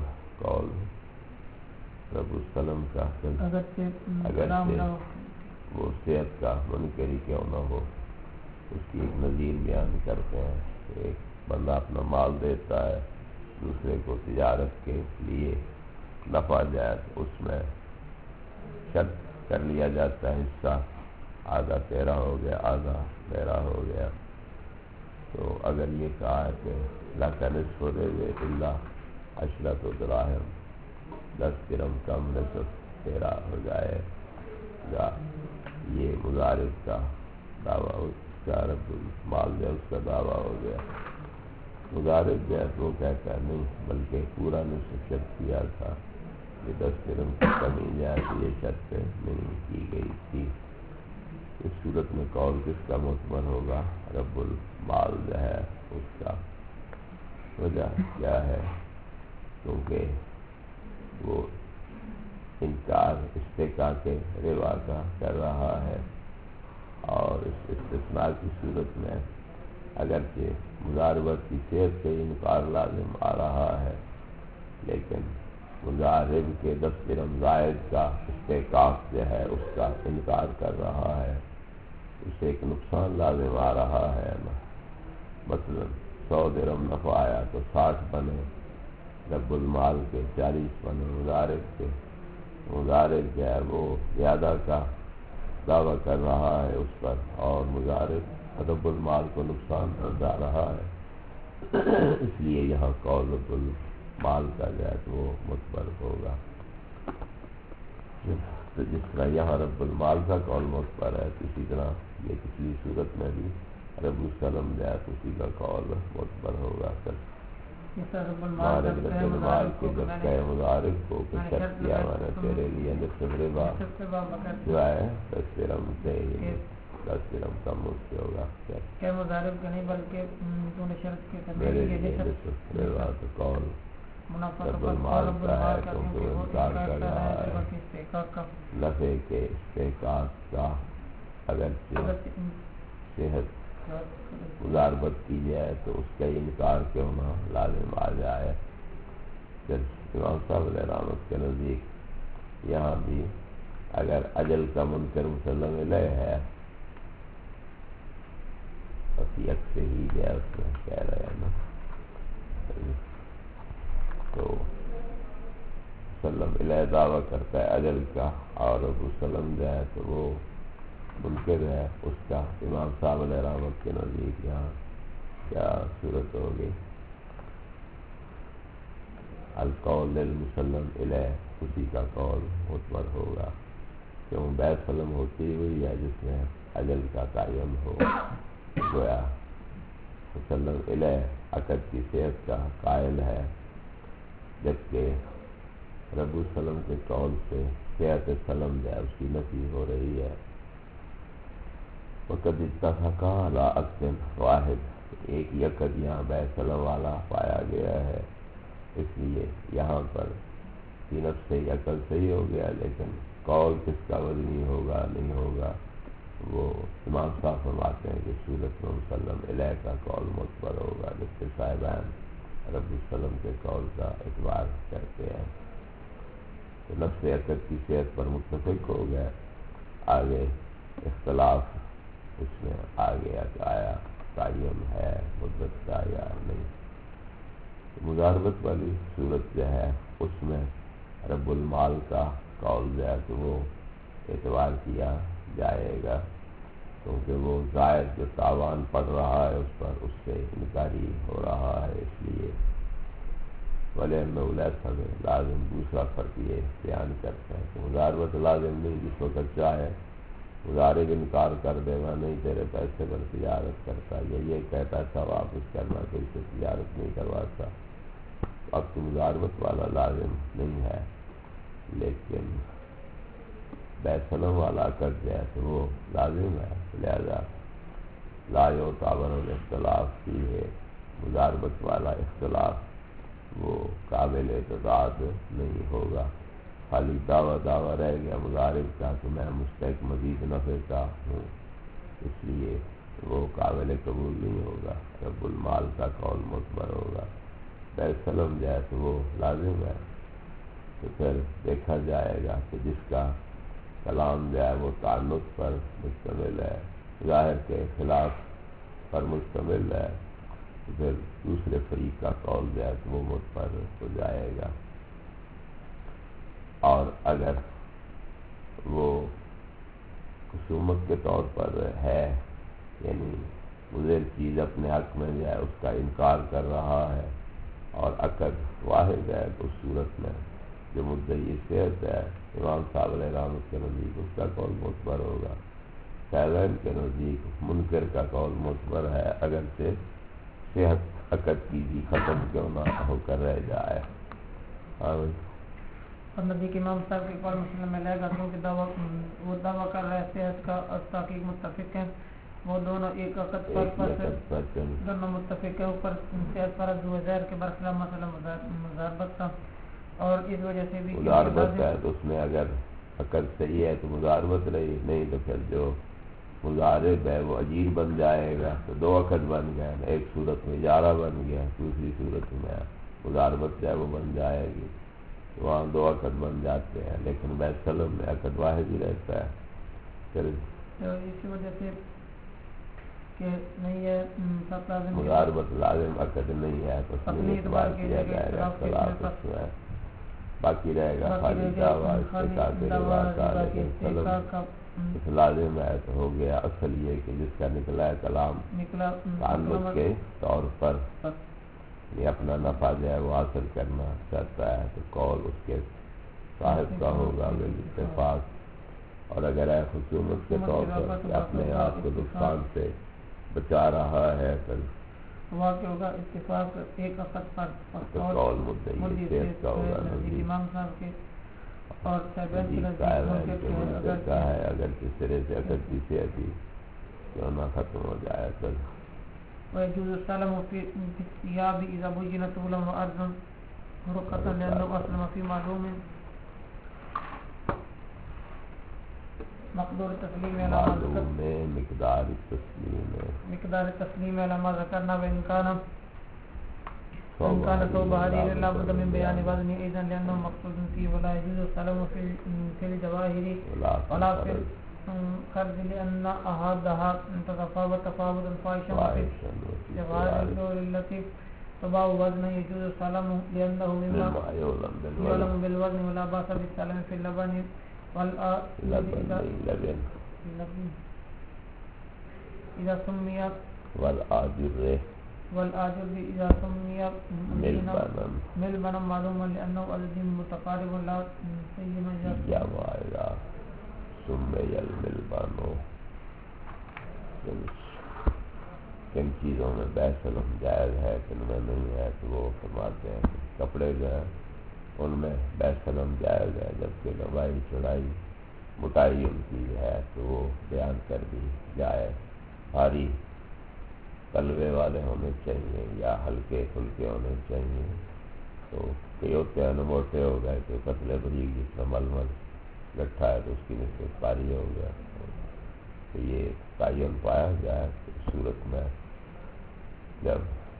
رب السلام کا اگرچہ وہ صحت کا منکری کیوں نہ ہو. اس کی ایک نظیر بیان کرتے ہیں کہ ایک بندہ اپنا مال دیتا ہے دوسرے کو تجارت کے لیے نفع جائے تو اس میں شرط کر لیا جاتا ہے حصہ آدھا تیرا ہو گیا آدھا میرا ہو گیا. تو اگر یہ کہا ہے کہ لا نصف دے دے اللہ عشرۃ دراہم 10 درہم کم نصف تیرا ہو جائے گا، یہ مضارب کا دعویٰ اس کا رب المال جو اس کا دعویٰ ہو گیا. مضارب جو ہے وہ کہتا ہے نہیں بلکہ پورا نصف شرط کیا تھا، یہ 10 درہم کی کمی جائے تو یہ شرط نہیں کی گئی تھی. اس صورت میں قول کس کا معتبر ہوگا؟ رب المال جو ہے اس کا. وجہ کیا ہے؟ کیونکہ وہ انکار استقاء کے روا کا کر رہا ہے، اور اس استثناء کی صورت میں اگرچہ مضاربت کی صحت سے انکار لازم آ رہا ہے، لیکن مضارب کے 10 درہم زائد کا استحقاق جو ہے اس کا انکار کر رہا ہے. اسے ایک نقصان لازم آ رہا ہے نا. مثلا 100 درہم نفع آیا تو 60 بنے رب المال کے، 40 بنے مضارب کے. مضارب جو ہے وہ زیادہ کا دعویٰ کر رہا ہے اس پر، اور مضارب رب المال کو نقصان پہنچا رہا ہے. اس لیے یہاں قول رب المال کا جو ہے وہ معتبر ہوگا. تو جس طرح یہاں رب المال کا قول معتبر ہے، اسی طرح یہ پچھلی صورت میں بھی رب السلام جو ہے اسی کا قول معتبر ہوگا. رب المال کے جب کہے مضارب کو کہ شرط کیا میں نے تیرے لیے نصف ربا جو ہے 10 درہم سے 10 درہم کم اس سے ہوگا. کیا مضارب کا نہیں بلکہ میرے لیے نصف ربا تو قول رب المال کا ہے، کیونکہ وہ انکار کر رہا ہے نفع کے استحقاق کا. اگرچہ صحت مزاربت کی جائے تو اس کا انکار کیوں نہ لازم آ جائے. پھر امام صاحب علیہ رحمت کے نزدیک یہاں بھی اگر اجل کا منکر مسلم علیہ ہے وصیت سے ہی ہے اس میں کہہ رہے ہیں نا، تو مسلم علیہ دعویٰ کرتا ہے اجل کا اور ابو سلم جو ہے تو وہ منکر ہے اس کا. امام صاحب علیہ رحمت کے نزدیک یہاں کیا صورت ہوگی؟ القول للمسلم علیہ، اسی کا قول معتبر ہوگا، کیوں بیع سلم ہوتی ہوئی ہے جس میں اجل کا تعین ہو. گویا مسلم علیہ عقد کی صحت کا قائل ہے، جبکہ رب السلم کے قول سے صحت سلم جو ہے اس کی نفی ہو رہی ہے. وقد اتفقا علی عقد واحد، ایک ہی عقد یہاں بیع سلم والا پایا گیا ہے، اس لیے یہاں پر کی نفس سے عقد صحیح ہو گیا، لیکن قول کس کا وزنی ہوگا نہیں ہوگا وہ امام صاحب فرماتے ہیں کہ صورت میں مسلم علیہ کا قول معتبر ہوگا، جبکہ صاحبان رب السلم کے قول کا اعتبار کرتے ہیں. تو نفس عقد کی صحت پر متفق ہو گئے. آگے اختلاف اس میں آ گیا کہ آیا تعین ہے مدت کا یا نہیں. مزاربت والی صورت جو ہے اس میں رب المال کا قول جو ہے تو وہ اعتبار کیا جائے گا، کیونکہ وہ زائد جو تاوان پڑ رہا ہے اس پر اس سے انکاری ہو رہا ہے. اس لیے ولی لیس میں لازم دوسرا فرق یہ بیان کرتے ہیں کہ مزاربت لازم نہیں، جس وقت چاہے مضارب انکار کر دے گا نہیں تیرے پیسے پر تجارت کرتا، یہ کہتا تھا واپس کرنا تو اسے تجارت نہیں کرواتا. اب تو مزاربت والا لازم نہیں ہے، لیکن بیع سلم والا کر جائے تو وہ لازم ہے. لہذا لا یعتبر الاختلاف کی ہے، مزاربت والا اختلاف وہ قابل اعتماد نہیں ہوگا. خالی دعویٰ رہ گیا مضارب کا کہ میں مستحق مزید نفع کا ہوں، اس لیے وہ قابل قبول نہیں ہوگا. رب المال کا قول معتبر ہوگا. بیع سلم جائے تو وہ لازم ہے. تو پھر دیکھا جائے گا کہ جس کا کلام جو ہے وہ تعلق پر مشتمل ہے، ظاہر کے خلاف پر مشتمل ہے، تو پھر دوسرے فریق کا قول جو ہے تو وہ معتبر ہو جائے گا. اور اگر وہ خصومت کے طور پر ہے، یعنی مضر چیز اپنے حق میں جو ہے اس کا انکار کر رہا ہے اور عقد واحد ہے، تو اس صورت میں جو مدعی صحت ہے امام صاحب علیہ رحمت کے نزدیک اس کا قول معتبر ہوگا. صاحبین کے نزدیک منکر کا قول معتبر ہے، اگرچہ صحت عقد کی بھی ختم کیوں نہ ہو کر رہ جائے. اور نزدیک امام صاحب کے قول مسلم علیہ کا کیونکہ وہ دعویٰ کر رہے صحت کا اور تحقیق متفق ہیں، وہ دونوں ایک عقد پر دونوں متفق ہے. اوپر صحت فرض ہوا ظاہر کے برخلاف مسئلہ مزاربت کا، اور اس وجہ سے بھی مزاربت ہے تو اس میں اگر عقد صحیح ہے تو مزاربت رہی، نہیں تو پھر جو مضارب ہے وہ اجیر بن جائے گا. تو دو عقد بن گئے، ایک صورت میں اجارہ بن گیا، دوسری صورت میں مزاربت جو ہے وہ بن جائے گی. وہاں دو عقد بن جاتے ہیں، لیکن بیع سلم میں عقد واحد ہی رہتا ہے. پھر اسی وجہ سے کہ نہیں ہے مزاربت لازم عقد نہیں ہے تو اس میں اعتبار کیا جائے گا. اختلاف اس میں باقی رہے گا خالی دعویٰ استحقاق ربا کا، لیکن سلم لازم ہے تو ہو گیا. اصل یہ کہ جس کا نکلا ہے کلام تعلق کے طور پر یہ اپنا نفع جو ہے وہ حاصل کرنا چاہتا ہے تو قول اس کے صاحب کا ہوگا بالاتفاق. اور اگر ہے خصومت کے طور پر کہ اپنے آپ کو نقصان سے بچا رہا ہے پھر واقع ہوگا اتفاق ایک عقد پر قول مدعی صحت کا ہوگا. امام صاحب کے اور کا ہے اگر کس طرح سے عقد کی صحت ہی کیوں نہ ختم ہو جائے. پھر ويجوز السلم في الثياب إذا بين طولا وعرضا رقة لأنه أسلم في معلوم مقدور تسلیم معلوم میں مقدار تسلیم علامہ ذکرنا وإن كان صوب هذه لا بد من بيان وزن إذن لأنه مقصود فيه ولا يجوز السلام في الجواهر ولا في الخرج لأن أحدها تتفاوت تفاوتا فاحشا وفي الجواهر التي تباع وزنا يجوز السلام لأنه مما يعلم بالوزن ولا بأس بالسلام في اللبن إذا سمي والآجر إذا سمي ملبنا معلوما لأنه عدد متقارب لا سيما إذا سمي الملبن کن چیزوں میں بحث جائز ہے کن میں نہیں ہے تو وہ فرماتے ہیں کپڑے جو ہیں ان میں بحث جائز ہے، جبکہ لمبائی چوڑائی موٹائی ان کی ہے تو وہ بیان کر دی جائے. بھاری تلوے والے ہونے چاہیے یا ہلکے پھلکے ہونے چاہیے. تو کئی ہوتے ہیں موٹے ہو گئے کہ پتلے بریک جس میں ململ گٹھا ہے تو اس کی نسبت بھاری ہو گیا. تو یہ تعین پایا جائے تو صورت میں جب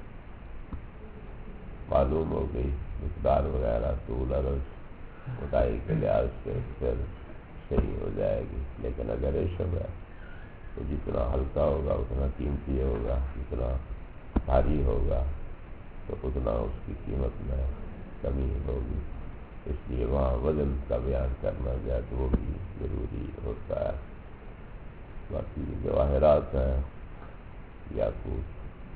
معلوم ہو گئی مقدار وغیرہ طول عرض موٹائی کے لحاظ سے پھر صحیح ہو جائے گی. لیکن اگر ریشم ہے تو جتنا ہلکا ہوگا اتنا قیمتی ہوگا، جتنا بھاری ہوگا تو اتنا اس کی قیمت میں کمی ہوگی. اس لیے وہاں وزن کا بیان کرنا جائے تو وہ بھی ضروری ہوتا ہے. باقی جواہرات ہیں یاقوت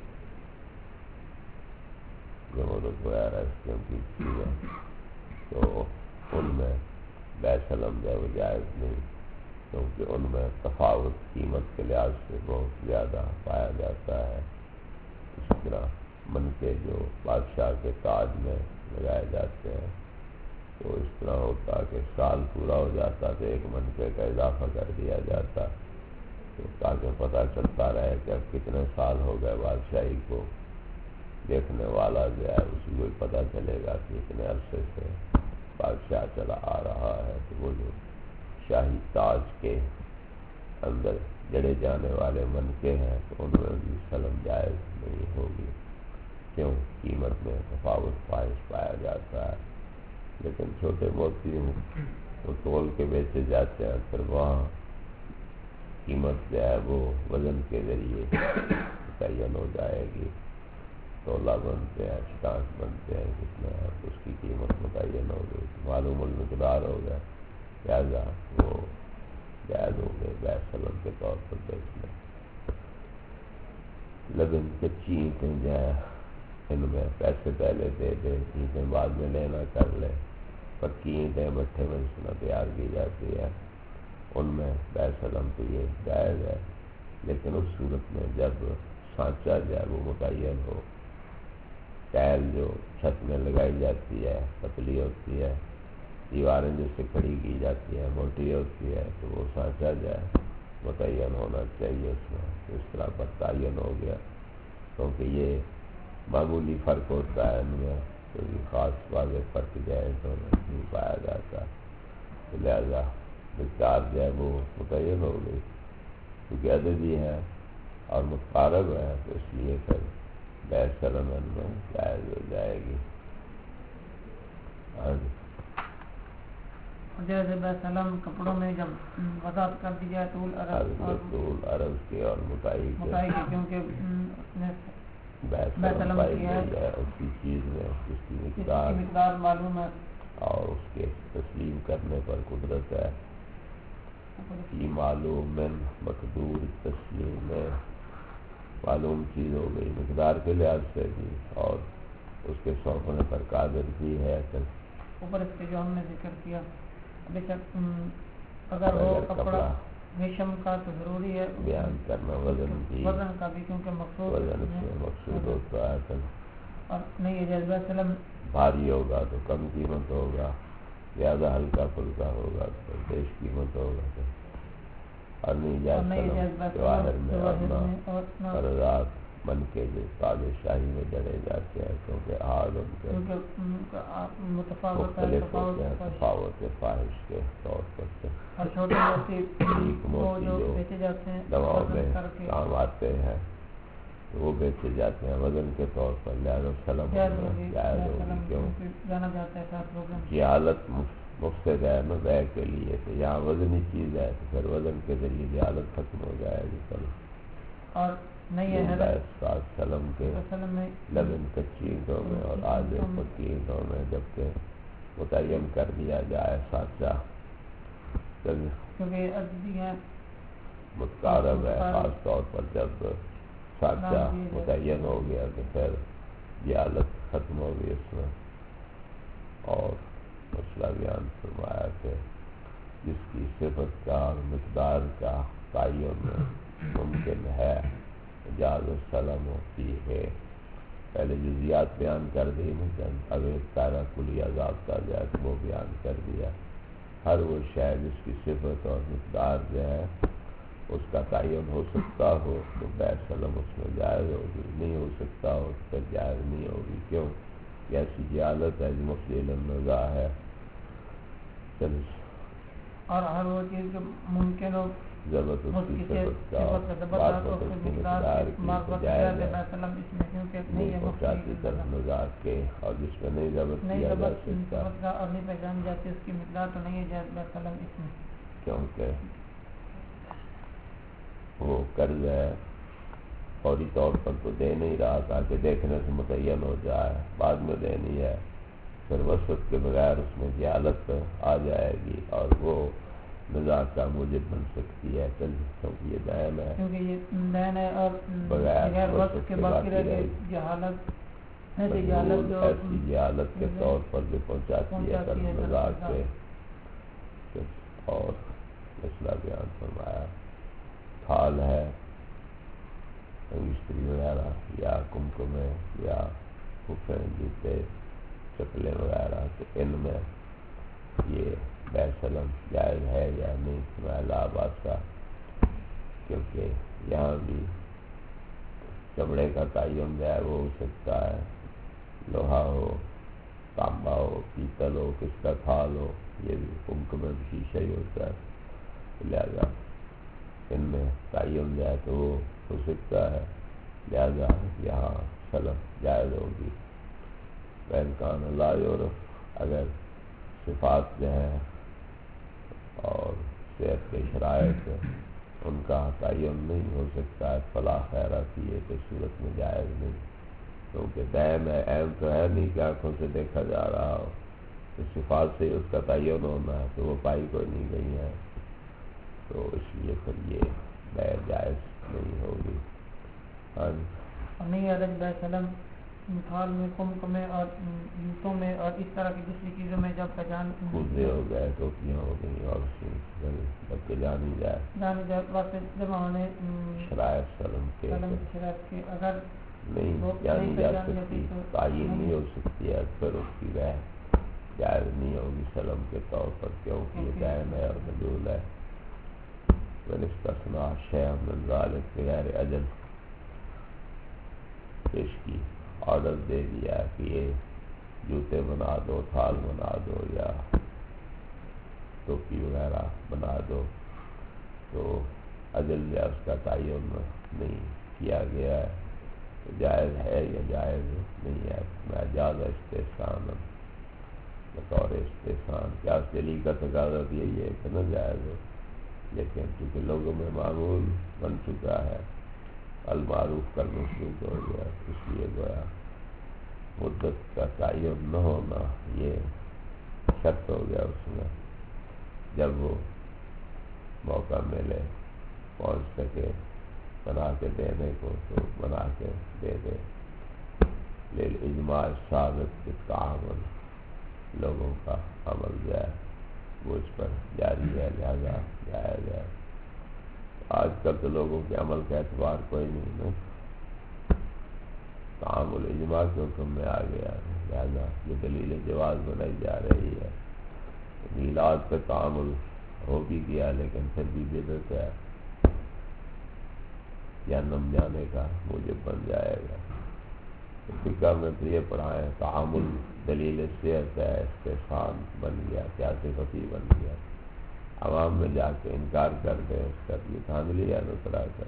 جمرد وغیرہ اس قسم کی چیزیں تو ان میں بیع سلم جو ہے وہ جائز نہیں، کیونکہ ان میں تفاوت قیمت کے لحاظ سے بہت زیادہ پایا جاتا ہے. اس طرح منکے جو بادشاہ کے تاج میں لگائے جاتے ہیں تو اس طرح ہوتا کہ سال پورا ہو جاتا تو ایک منکے کا اضافہ کر دیا جاتا تاکہ پتہ چلتا رہے کہ اب کتنے سال ہو گئے بادشاہی کو. دیکھنے والا جو ہے اسی کو پتہ چلے گا کہ اتنے عرصے سے بادشاہ چلا آ رہا ہے. تو وہ جو شاہی تاج کے اندر جڑے جانے والے منکے ہیں تو ان میں بھی سلم جائز نہیں ہوگی، کیوں قیمت میں تفاوت پایا جاتا ہے. لیکن چھوٹے موتی وہ تول کے بیچے جاتے ہیں، پھر وہاں قیمت جو ہے وہ وزن کے ذریعے متعین ہو جائے گی. تولا بنتے ہیں، شٹانس بنتے ہیں، کتنا ہے اس کی قیمت متعین ہو گئی، معلوم المقدار ہو گیا، لہٰذا وہ جائز ہو گئے بیع سلم کے طور پر بیچنے. لیکن کچی اینٹیں جو ہیں ان میں پیسے پہلے دے دے، اینٹیں بعد میں لینا کر لے. پکی اینٹیں بٹھے میں اس میں تیار کی جاتی ہے، ان میں بیع سلم تو یہ جائز ہے. لیکن اس صورت میں جب سانچہ جو ہے وہ متعین ہو، ٹائل جو چھت میں لگائی جاتی ہے پتلی ہوتی ہے، دیواریں جس سے کھڑی کی جاتی ہیں موٹی ہوتی ہے، تو وہ سانچہ جو ہے متعین ہونا چاہیے اس میں. اس طرح پر تعین ہو گیا، کیونکہ یہ معمولی فرق ہوتا ہے ان میں، کوئی خاص واضح فرق جو ہے تو نہیں پایا جاتا. لہذا مقدار جو ہے وہ متعین ہو گئی کیونکہ عددی ہے اور متقارب ہے، تو اس لیے پھر بیع سلم میں جائز ہو جائے گی. جیسے بیع سلم کپڑوں میں جب وضاحت کر دی جائے طول عرض کے اور موٹائی کے، کیونکہ بیع سلم پائی گئی ہے اسی چیز میں جس کی مقدار معلوم ہے اور اس کے تسلیم کرنے پر قدرت ہے. کی معلوم من مقدور تسلیم میں معلوم چیز ہو گئی مقدار کے لحاظ سے بھی اور اس کے سونپنے پر قادر بھی ہے. اوپر اس کے جو ہم نے ذکر کیا بے شک اگر وہ کپڑا ریشم کا تو ضروری ہے بیان کرنا وزن کا بھی، کیونکہ مقصود ہوتا ہے. اور نہیں ہے جذبہ سلم بھاری ہوگا تو کم قیمت ہوگا، زیادہ ہلکا پھلکا ہوگا تو بیش قیمت ہوگا. اور نہیں جائز سلم جواہر میں قرضات بن کے جو تاج شاہی میں جڑے جاتے ہیں، کیونکہ آج ان کے مختلف ہوتے ہیں، تفاوت فاحش کے طور پر سے ایک موتی جو دواؤں میں کام آتے ہیں وہ بیچے جاتے ہیں وزن کے طور پر، لہذا سلم جائز ہوگی، کیوں یہ حالت مفسد ہے نا بیع کے لیے، تو یہاں وزنی چیز ہے تو پھر وزن کے ذریعے یہ حالت ختم ہو جائے گی۔ اور نہیں ہے سلم کے لبن کچی اینٹوں میں اور آج پکی اینٹوں میں جبکہ متعین کر دیا جائے سانچہ، کیونکہ متقارب ہے، خاص طور پر جب سانچہ متعین ہو گیا تو پھر یہ حالت ختم ہو گئی اس میں۔ اور مسئلہ بیان فرمایا کہ جس کی صفت کا اور مقدار کا تعین ممکن ہے جاز السلم ہوتی ہے۔ پہلے جزیات بیان کر دی مثلا اب ایک تارہ کلی عذاب کا جائے تو وہ بیان کر دیا۔ ہر وہ شے جس کی صفت اور مقدار جو ہے اس کا تعین ہو سکتا ہو تو بیع سلم اس میں جائز ہوگی، نہیں ہو سکتا ہو تو پھر جائز نہیں ہوگی، کیوں یہ ایسی جہالت ہے جو مفضی النزاع ہے۔ اور ہر وہ چیز جو ممکن ہو ضرورت اس کی صفت کا معرفت اس کی مقدار کی جائز ہے، نہیں پہنچاتی طرف نزاع کے، اور جس میں نہیں ضبط کیا جا سکتا اور نہیں پہچان جاتی اس کی مقدار تو نہیں ہے جائز بیع سلم اس میں، کیونکہ وہ قرض ہے فوری طور پر تو دے نہیں رہا تاکہ دیکھنے سے متعین ہو جائے، بعد میں دینی ہے، پھر وسعت کے بغیر اس میں جہالت آ جائے گی اور وہ نزاع کا موجب بن سکتی ہے، کیونکہ یہ دین ہے، کیونکہ یہ دین ہے اور بغیر وسعت کے باقی رہے جہالت ایسی جہالت کے طور پر جو پہنچاتی ہے طرف نزاع کے۔ اور مسئلہ بیان فرمایا تھال ہے، انگشتری وغیرہ یا کمکمے یا خفیں جوتے چپلیں وغیرہ، تو ان میں یہ بیع سلم جائز ہے یا نہیں؟ الہ آباد کا، کیونکہ یہاں بھی چمڑے کا تعین جو ہے وہ ہو سکتا ہے، لوہا ہو، تانبا ہو، پیتل ہو، کس کا تھال ہو، یہ بھی کمکمے بھی شیشہ ہی ہوتا ہے، لہذا ان میں تعین جو ہے تو وہ ہو سکتا ہے، لہذا یہاں سلم جائز ہوگی۔ وَإِنْ لا يعرف، اگر صفات جو ہیں اور صحت کے شرائط ان کا تعین نہیں ہو سکتا ہے فلا خیر فیہ، تو صورت میں جائز نہیں، کیونکہ دین ہے، عین تو ہے نہیں کہ آنکھوں سے دیکھا جا رہا ہو، تو صفات سے اس کا تعین ہونا ہے تو وہ پائی کوئی نہیں گئی ہے، تو اس لیے پھر یہ بیع جائز نہیں ہوگی۔ اور نہیں ہے بیع سلم تھال میں، کمکمے اور جوتوں میں اور اس طرح کی دوسری چیزوں میں جب پہچان کوزے ہو گئے، ٹوپیاں ہو گئی، اور جب کہ جانی جائے واسطے جمع ہونے شرائط سلم کے اگر نہیں جانی جا سکتی، تعین نہیں ہو سکتی ہے، پھر اس کی بیع جائز نہیں ہوگی سلم کے طور پر، کیونکہ یہ دین ہے اور مجہول ہے۔ وَنِسْتَثْنَا شَيْئًا مِنْ ذَلِكَ بِغَيْرِ أَجَلٍ، پیش کی آرڈر دے دیا کہ یہ جوتے بنا دو، تھال بنا دو یا ٹوپی وغیرہ بنا دو، تو اجل یا اس کا تعین نہیں کیا گیا ہے، تو جائز ہے یا جائز نہیں ہے؟ میں جاز استحسان بطور استحسان، کیا دلی کا تقاضا یہی ہے کہ نہ جائز ہو، لیکن چونکہ لوگوں میں معمول بن چکا ہے، المعروف کالمشروط ہو گیا، اس لیے گویا مدت کا تعین نہ ہونا یہ شرط ہو گیا اس میں، جب وہ موقع ملے پہنچ سکے بنا کے دینے کو تو بنا کے دے دے۔ للاجماع ثابت بالتعامل، لوگوں کا عمل جو ہے وہ اس پر جاری ہے، لہذا جائز ہے۔ آج کل تو لوگوں کے عمل کا اعتبار کوئی نہیں نا، تعامل اجماع کے حکم میں آ گیا، لہذا یہ دلیل جواز بنائی جا رہی ہے۔ میلاد پہ تعامل ہو بھی گیا لیکن پھر بھی بدعت ہے، جہنم جانے کا موجب بن جائے گا۔ فقہ میں تو یہ پڑھا ہے تعامل دلیل صحت ہے، استحسان بن گیا، قیاس فقہی بن گیا۔ عوام میں جا کے انکار کر دیں اس کا یہ دھاندلی ہے نکرا کر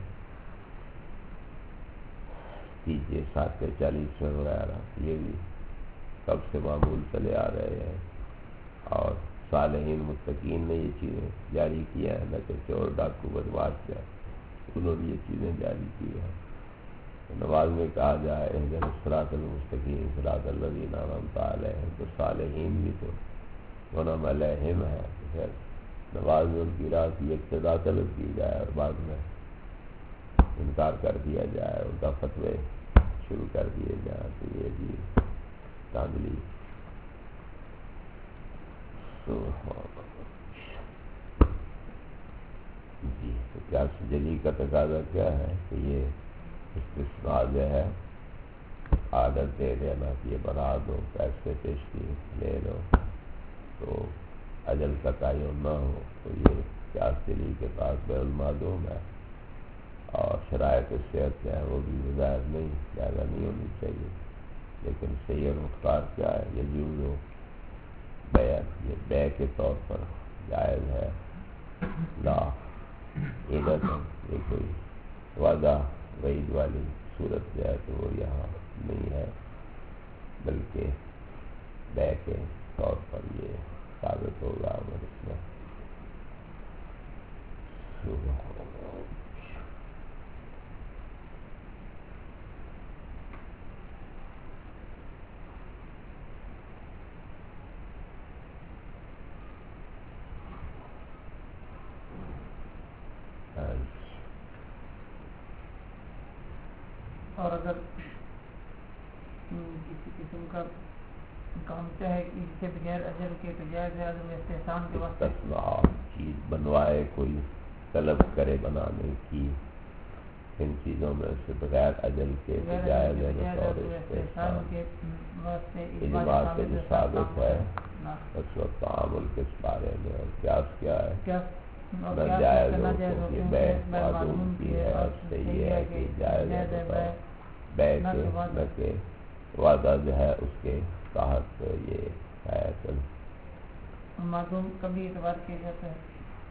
740 میں وغیرہ، یہ بھی کب سے معمول چلے آ رہے ہیں، اور صالحین متقین نے یہ چیزیں جاری کی ہیں، نہ کہ چور ڈاکو بدماش کیا انہوں نے یہ چیزیں جاری کی ہیں۔ نماز میں کہا جائے اہدنا الصراط المستقیم صراط الذین انعمت علیہم، تو صالحین بھی تو انعم علیہم ہے، پھر نماز میں ان کی راہ کی اقتدا طلب کی جائے اور بعد میں انکار کر دیا جائے، ان کا فتوے شروع کر دیے جائیں، تو یہ بھی دھاندلی۔ جی تو کیا جلی کا تقاضا کیا ہے کہ یہ استثناء جو ہے آرڈر دے دینا کہ یہ بنا دو، پیسے پیشی لے لو، تو اجل کا تعین نہ ہو، تو یہ قیاس جلی کے پاس بے المعدوم ہے، اور شرائط صحت جو ہے وہ بھی ظاہر نہیں، زیادہ نہیں ہونی چاہیے۔ لیکن صحیح اور مختار کیا ہے، یجوز بیع، یہ بیع کے طور پر جائز ہے، لا عدد، یہ کوئی وعدہ وعید والی صورت جو ہے تو وہ یہاں نہیں ہے، بلکہ بیع کے طور پر یہ ثابت ہوگا اگر اس میں اور اگر کسی قسم کا کام چاہے کہ اس سے بغیر اجل کے تو جائز ہے، عدم استحسان کے واسطے چیز بنوائے، کوئی طلب کرے بنانے کی، ان چیزوں میں سے بغیر اجل کے تو جائز ہے بطور استحسان کے واسطے اجماع سے جو ثابت ہے۔ اس وقت تعامل کس بارے میں اور قیاس کیا ہے، نہ جائز ہو تو یہ بیع معدوم کی ہے، اور صحیح ہے کہ جائز ہے بیع کے، نہ کہ وعدہ جو ہے اس کے تحت یہ ہے۔ معدوم کبھی اعتبار کیا جاتا ہے؟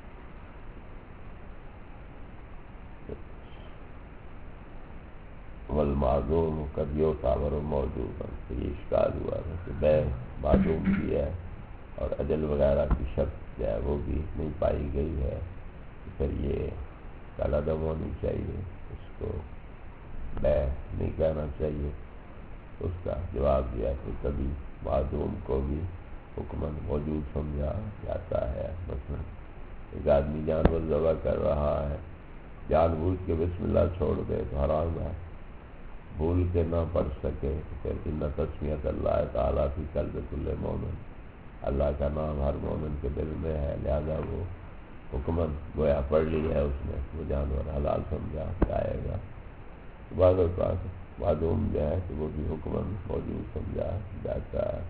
والمعدوم قد یعتبر موجودا، تو یہ اشکال ہوا ہے کہ بیع معدوم کی ہے اور اجل وغیرہ کی شرط جو ہے وہ بھی نہیں پائی گئی ہے، پھر یہ کالعدم ہونی چاہیے، اس کو بیع نہیں کہنا چاہیے۔ اس کا جواب دیا کہ کبھی معدوم کو بھی حکماً موجود سمجھا جاتا ہے۔ مثلا ایک آدمی جانور ذبح کر رہا ہے، جان بوجھ کے بسم اللہ چھوڑ دے تو حرام ہے، بھول کے نہ پڑھ سکے تو پھر ان تسمیت اللہ تعالیٰ فی قلب کل مومن، اللہ کا نام ہر مومن کے دل میں ہے، لہذا وہ حکماً گویا پڑھ لی ہے اس نے، وہ جانور حلال سمجھا جائے گا۔ بعض اوقات معدوم جو ہے کہ وہ بھی حکماً موجود سمجھا جاتا ہے۔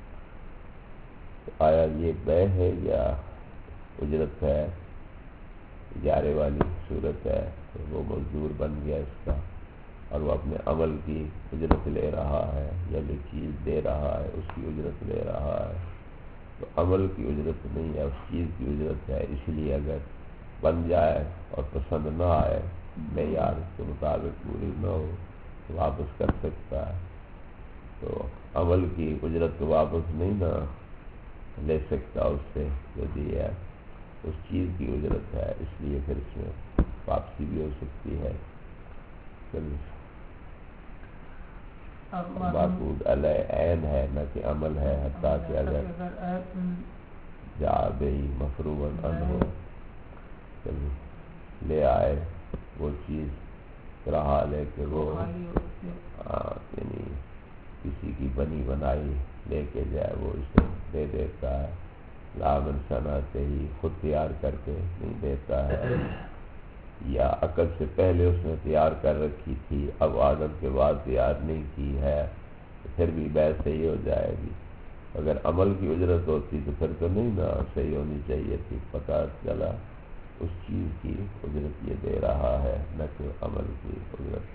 آیا یہ بیع ہے یا اجرت ہے، اجارے والی صورت ہے، تو وہ مزدور بن گیا اس کا، اور وہ اپنے عمل کی اجرت لے رہا ہے، یا جو چیز دے رہا ہے اس کی اجرت لے رہا ہے، تو عمل کی اجرت نہیں ہے، اس چیز کی اجرت ہے۔ اس لیے اگر بن جائے اور پسند نہ آئے، معیار کے مطابق پوری نہ ہو تو واپس کر سکتا ہے، تو عمل کی اجرت تو واپس نہیں نہ لے سکتا اس سے جو دی ہے، اس چیز کی اجرت ہے، اس لیے پھر اس میں واپسی بھی ہو سکتی ہے۔ معقود علیہ عین ہے، نہ کہ عمل ہے، حتیٰ کہ اگر جا بہی مفروغاً عنہ، لے آئے وہ چیز، رہا لے کہ وہ یعنی کسی کی بنی بنائی لے کے جائے وہ اسے دے دیتا ہے، لا من صنعتہ ہی، خود تیار کر کے نہیں دیتا ہے، یا عقد سے پہلے اس نے تیار کر رکھی تھی، اب آرڈر کے بعد تیار نہیں کی ہے، تو پھر بھی بیع صحیح ہو جائے گی۔ اگر عمل کی اجرت ہوتی تو پھر تو نہیں نا صحیح ہونی چاہیے تھی، پتہ چلا اس چیز کی اجرت یہ دے رہا ہے، نہ کہ عمل کی اجرت۔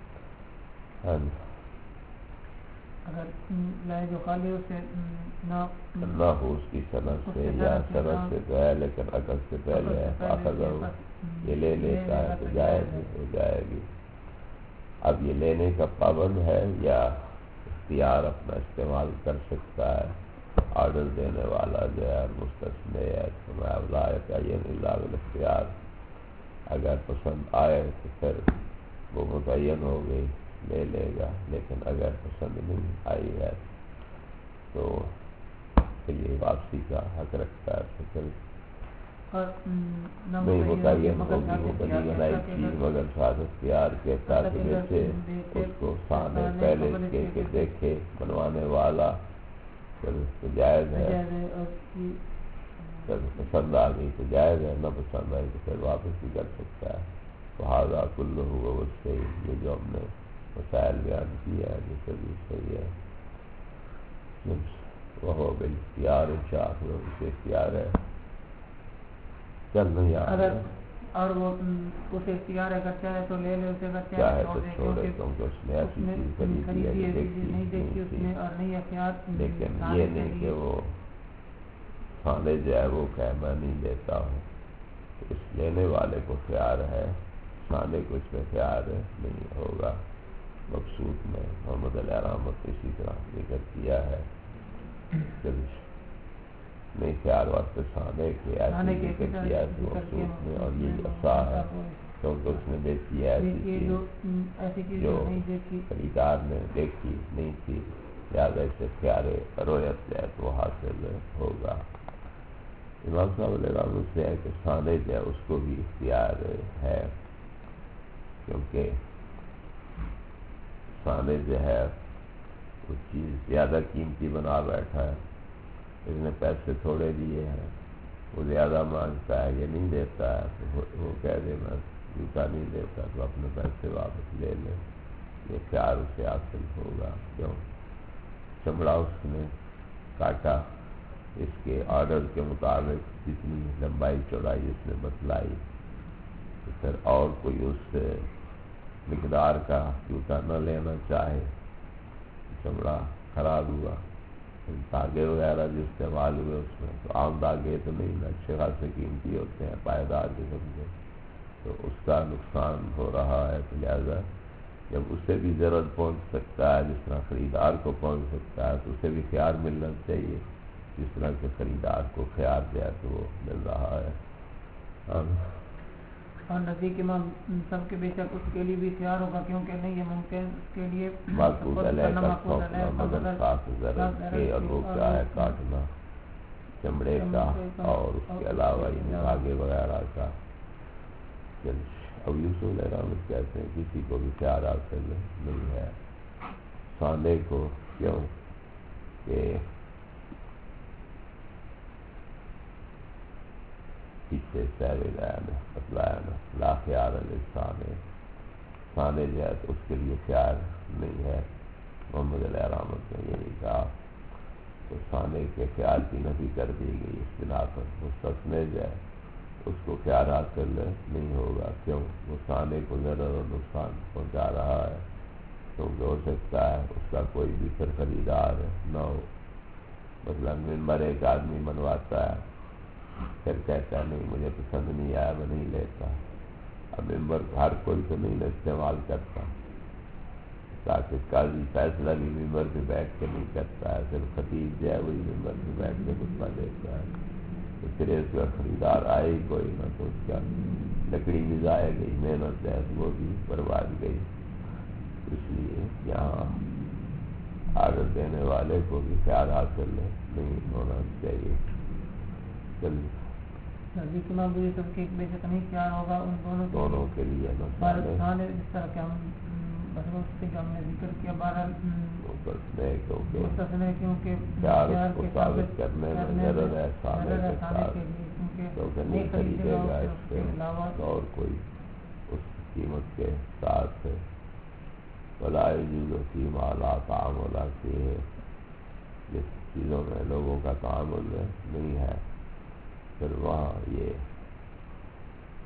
اگر لائے جو خالی اسے نہ ہو اس کی صنعت سے یا صنعت سے تو ہے، لیکن عقد سے پہلے ہے، فاخذہ یہ لے لیتا ہے تو جائز ہو جائے گی۔ اب یہ لینے کا پابند ہے یا اختیار اپنا استعمال کر سکتا ہے؟ آرڈر دینے والا جو ہے مستثنی ہے، لا یتعین الا بالاختیار، اگر پسند آئے تو پھر وہ متعین ہو گئی، لے لے گا، لیکن اگر پسند نہیں آئی ہے تو پھر یہ واپسی کا حق رکھتا ہے۔ پھر نہیں متعین ہوگی وہ بنی بنائی چیز مگر ساتھ اختیار کے تاکہ بیچے اس کو سامنے پہلے اس کے کہ دیکھے بنوانے والا، پھر اس کو جائز ہے، جب پسند آ گئی تو جائز ہے، نہ پسند آئی تو پھر واپس بھی کر سکتا ہے۔ لہٰذا کلہ والصحیح، یہ جو ہم نے مسائل بیان کیا ہے یہ سبھی صحیح ہے۔ وہ بالاختیار شاخ اسے اختیار ہے، چل نہیں آ رہا اور وہ اسے اختیار اگر چاہے تو لے لے، اسے اگر چاہے تو چھوڑے، کیونکہ اس نے ایسی چیز خریدی ہے کہ نہیں دیکھی اس نے اور نہیں اختیار، لیکن یہ نہیں کہ وہ کھانے جو ہے وہ کہ میں نہیں لیتا ہوں، اس لینے والے کو اختیار ہے، کھانے کو اس میں اختیار نہیں ہوگا۔ مقصود میں محمد علیہ رحمت اسی طرح ذکر کیا ہے، نہیں خیال واسطے سانے کے ایسے ذکر کیا ہے مقصود میں، اور یہ اصح ہے کیونکہ اس نے دیکھی ہے ایسی چیز جو خریدار نے دیکھی نہیں تھی، لہٰذا اس سے خیال رویت جو ہے تو حاصل ہوگا۔ امام صاحب علیہ رحمت سے ہے کہ سانے جو ہے اس کو بھی اختیار ہے، کیونکہ سانے جو ہے وہ چیز زیادہ قیمتی بنا بیٹھا ہے، اس نے پیسے تھوڑے دیے ہیں، وہ زیادہ مانگتا ہے، یہ نہیں دیتا ہے تو وہ کہہ دے میں جوتا نہیں دیتا تو اپنے پیسے واپس لے لے، یہ خیال اسے حاصل ہوگا۔ کیوں؟ چمڑا اس نے کاٹا اس کے آرڈر کے مطابق، جتنی لمبائی چوڑائی اس نے بتلائی، تو پھر اور کوئی اس مقدار کا جوتا نہ لینا چاہے، چمڑا خراب ہوا، داغے وغیرہ جو استعمال ہوئے اس میں تو عام داغے تو نہیں، اچھے خاصے قیمتی ہوتے ہیں، پائیدار قسم کے، تو اس کا نقصان ہو رہا ہے، تو لہٰذا جب اسے بھی ضرورت پہنچ سکتا ہے جس طرح خریدار کو پہنچ سکتا ہے تو اسے بھی خیار ملنا چاہیے، جس طرح کے خریدار کو خیار دیا تو وہ مل رہا ہے۔ اور نزدیک امام سب کے بے شک اس کے لیے بھی اختیار ہوگا، کیونکہ نہیں ہے ممکن اس کے لیے معقول علیہ کا سوکنا مگر خاص ضرورت کے، اور وہ کیا ہے کاٹنا چمڑے کا اور اس کے علاوہ دھاگے وغیرہ کا۔ اب یوسف علیہ رحمت کہتے ہیں کسی کو بھی خیال حاصل نہیں ہے ساندے کو، کیوں کہ پیچھے سہل بتلایا نا لا خیال علیہ سانے جو ہے تو اس کے لیے خیال نہیں ہے، محمد علیہ رحمت نے یہ نہیں کہا، تو سانے کے خیال کی نفی کر دی گئی، اس بنا پر مستثنی جو ہے اس کو خیال حاصل نہیں ہوگا۔ کیوں؟ وہ سانے کو ضرر اور نقصان پہنچا رہا ہے، کیونکہ ہو سکتا ہے اس کا کوئی بھی پھر خریدار نہ ہو، مثلاً ممبر ایک آدمی بنواتا ہے، پھر کہتا ہے نہیں مجھے پسند نہیں آیا میں نہیں لیتا، اب ممبر ہر کوئی تو نہیں استعمال کرتا، تاکہ قاضی فیصلہ بھی ممبر پہ بیٹھ کے نہیں کرتا ہے، صرف خطیب جو ہے وہی ممبر پہ بیٹھ کے خطبہ دیتا ہے، تو پھر اس کا خریدار آئے ہی کوئی نہ، تو اس کا لکڑی بھی ضائع گئی، محنت ہے وہ بھی برباد گئی۔ اس لیے یہاں آرڈر دینے والے کو بھی خیال حاصل نہیں ہونا چاہیے۔ نزدیک امام ابو یوسف کے بے شک نہیں خیال ہوگا ان دونوں کے لیے بہرحال جس طرح کہ ہم جو ہم نے ذکر کیا، بہرحال مستثنی کیونکہ خیال کو ثابت کرنے میں ضرور ہے سانے کے لیے، کیونکہ نہیں خریدے گا اس کے علاوہ اور کوئی اس قیمت کے ساتھ ولا یجوز فیما لا تعامل فیہ، جس چیزوں میں لوگوں کا تعامل نہیں ہے، پھر وہاں یہ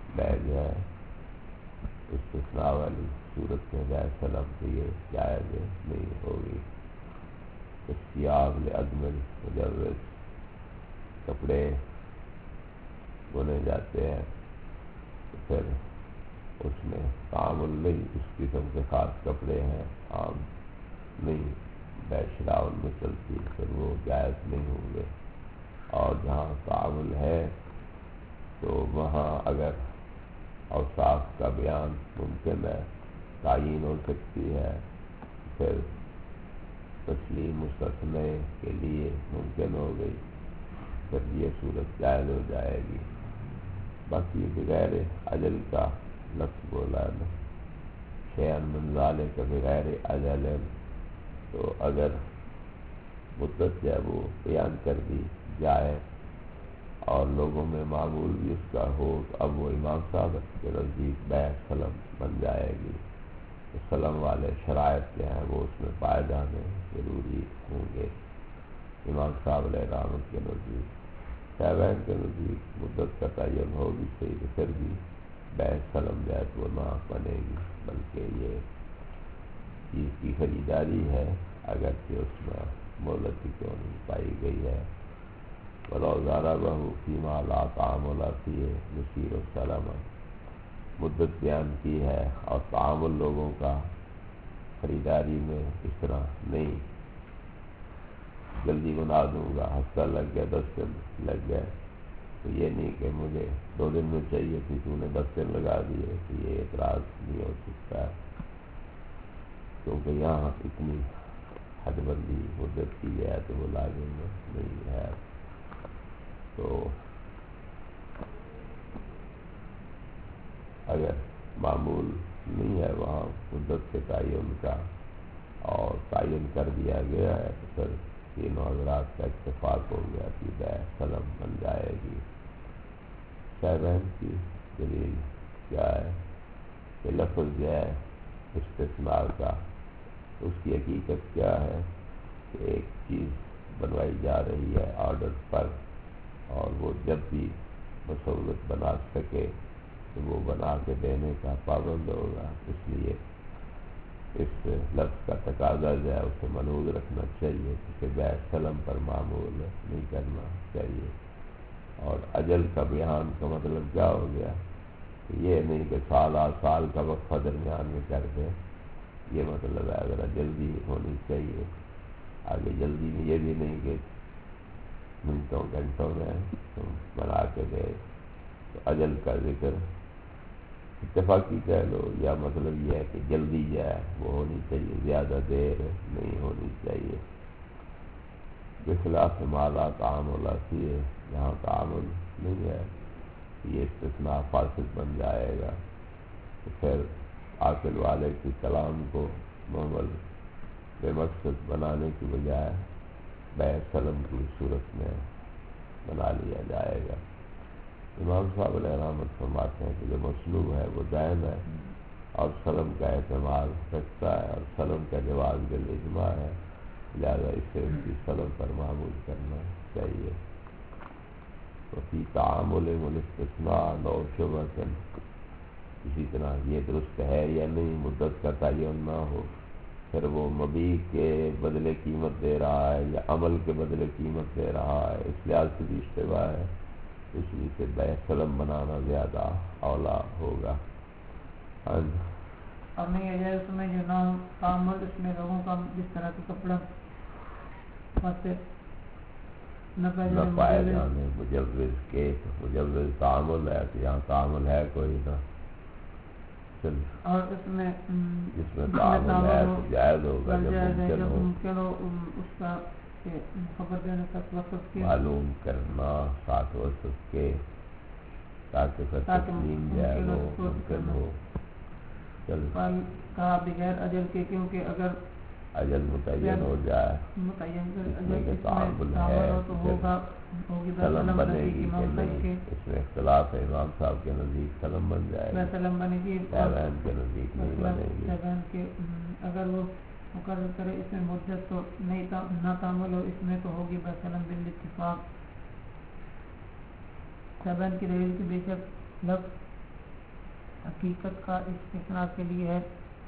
بہ جائے استثناء والی صورت میں بے سلم تو یہ جائز نہیں ہوگی۔ استیاب لعدم المجوز، کپڑے بنے جاتے ہیں تو پھر اس میں تعامل نہیں، اس قسم کے خاص کپڑے ہیں عام نہیں، بے شراء میں چلتی، پھر وہ جائز نہیں ہوں گے۔ اور جہاں تعامل ہے تو وہاں اگر اوصاف کا بیان ممکن ہے، تعیین ہو سکتی ہے، پھر تسلیم مستثنی کے لیے ممکن ہو گئی، پھر یہ صورت جائز ہو جائے گی۔ باقی بغیر اجل کا لفظ بولا ہے نا، شیئن من ذالک بغیر اجل، تو اگر مدت جو ہے وہ بیان کر دی جائے اور لوگوں میں معمول بھی اس کا ہو، تو اب وہ امام صاحب کے نزدیک بے سلم بن جائے گی۔ تو سلم والے شرائط کے ہیں وہ اس میں پائے جانے ضروری ہوں گے امام صاحب علیہ رحمت کے نزدیک۔ شیبین کے نزدیک مدت کا تعین ہو بھی صحیح، تو پھر بھی بے سلم جو ہے وہ نہ بنے گی، بلکہ یہ چیز کی خریداری ہے، اگرچہ اس میں مہلت ہی کیوں نہیں پائی گئی ہے۔ وَلَوْ ضَرَبَهُ فِيمَا لَا تَعَامُلَ فِيهِ يُصِيرُ السَّلَمَ، مدت بیان کی ہے اور تعامل لوگوں کا خریداری میں اس طرح نہیں، جلدی بنا دوں گا، ہفتہ لگ گیا، 10 دن لگ گئے، تو یہ نہیں کہ مجھے 2 دن میں چاہیے تھی، تو نے 10 دن لگا دیے، تو یہ اعتراض نہیں ہو سکتا ہے، کیونکہ یہاں اتنی حد بندی مدت کی ہے تو وہ لازم نہیں ہے۔ تو اگر معمول نہیں ہے وہاں مدت کے تعین کا اور تعین کر دیا گیا ہے، تو پھر تینوں حضرات کا اتفاق ہو گیا کہ بے سلم بن جائے گی۔ شیبین کی دلیل کیا ہے کہ لفظ جو ہے استثناء کا، اس کی حقیقت کیا ہے کہ ایک چیز بنوائی جا رہی ہے آرڈر پر، اور وہ جب بھی مسولت بنا سکے تو وہ بنا کے دینے کا پابند ہوگا، اس لیے اس لفظ کا تقاضا جو ہے اسے منوط رکھنا چاہیے، کیونکہ بے سلم پر معمول نہیں کرنا چاہیے۔ اور اجل کا بیان کا مطلب کیا ہو گیا کہ یہ نہیں کہ سال کا وقفہ درمیان میں کر دیں، یہ مطلب ہے ذرا جلدی ہونی چاہیے۔ آگے جلدی میں یہ بھی نہیں کہ منٹوں گھنٹوں میں تم بنا کے دے، تو اجل کا ذکر اتفاقی کہہ لو، یا مطلب یہ ہے کہ جلدی جو ہے وہ ہونی چاہیے، زیادہ دیر نہیں ہونی چاہیے۔ بخلاف ما لا تعامل فیہ، جہاں تعامل نہیں ہے یہ استثناء فاسد بن جائے گا، تو پھر عاقل والے کی کلام کو معمل بے مقصد بنانے کی بجائے بے سلم کی صورت میں بنا لیا جائے گا۔ امام صاحب علیہ رحمت فرماتے ہیں کہ جو مصلوب ہے وہ دائم ہے اور سلم کا احتمال رکھتا ہے، اور سلم کا جواز بالاجماع ہے، لہذا اسے اس کی سلم پر معمول کرنا چاہیے۔ وفی تعامل الاستثناء لو شبہۃ، اسی طرح یہ درست ہے یا نہیں مدت کا تعین نہ ہو، پھر وہ مبیع کے بدلے قیمت دے رہا ہے یا عمل کے بدلے قیمت دے رہا ہے، اس لحاظ سے بھی اشتباہ ہے، اس لیے سے بے سلم بنانا زیادہ اولا ہوگا۔ اور نہیں ہے اس میں جو نہ تعامل، اس میں لوگوں کا جس طرح کا کپڑا نہ پائے جانے مجوز کے، مجوز تعامل ہے تو یہاں تعامل ہے کوئی نہ، اور اس میں جس میں تعامل ہے تو جائز ہوگا جب ممکن ہو اس کا خبر دینے تک وقت کے معلوم کرنا ساتھ وقت کے، تاکہ پھر تسلیم جائے وہ ممکن ہو۔ کہا بغیر اجل کے، کیونکہ اگر اجل متعین ہو جائے متعین اس میں کہ تعامل ہے تو ہوگی سلم بنے گی کہ نہیں، اس میں اختلاف ہے، امام صاحب کے نزدیک سلم بن جائے گی، سلم بنے گی، شیبین کے نزدیک نہیں بنے گی۔ شیبین کے اگر وہ مقرر کرے اس میں مدت تو نہیں، نہ تعامل ہو اس میں تو ہوگی بسلم بالاتفاق۔ شیبین کی دلیل کی بے شک لفظ حقیقت کا استثناء کے لیے ہے،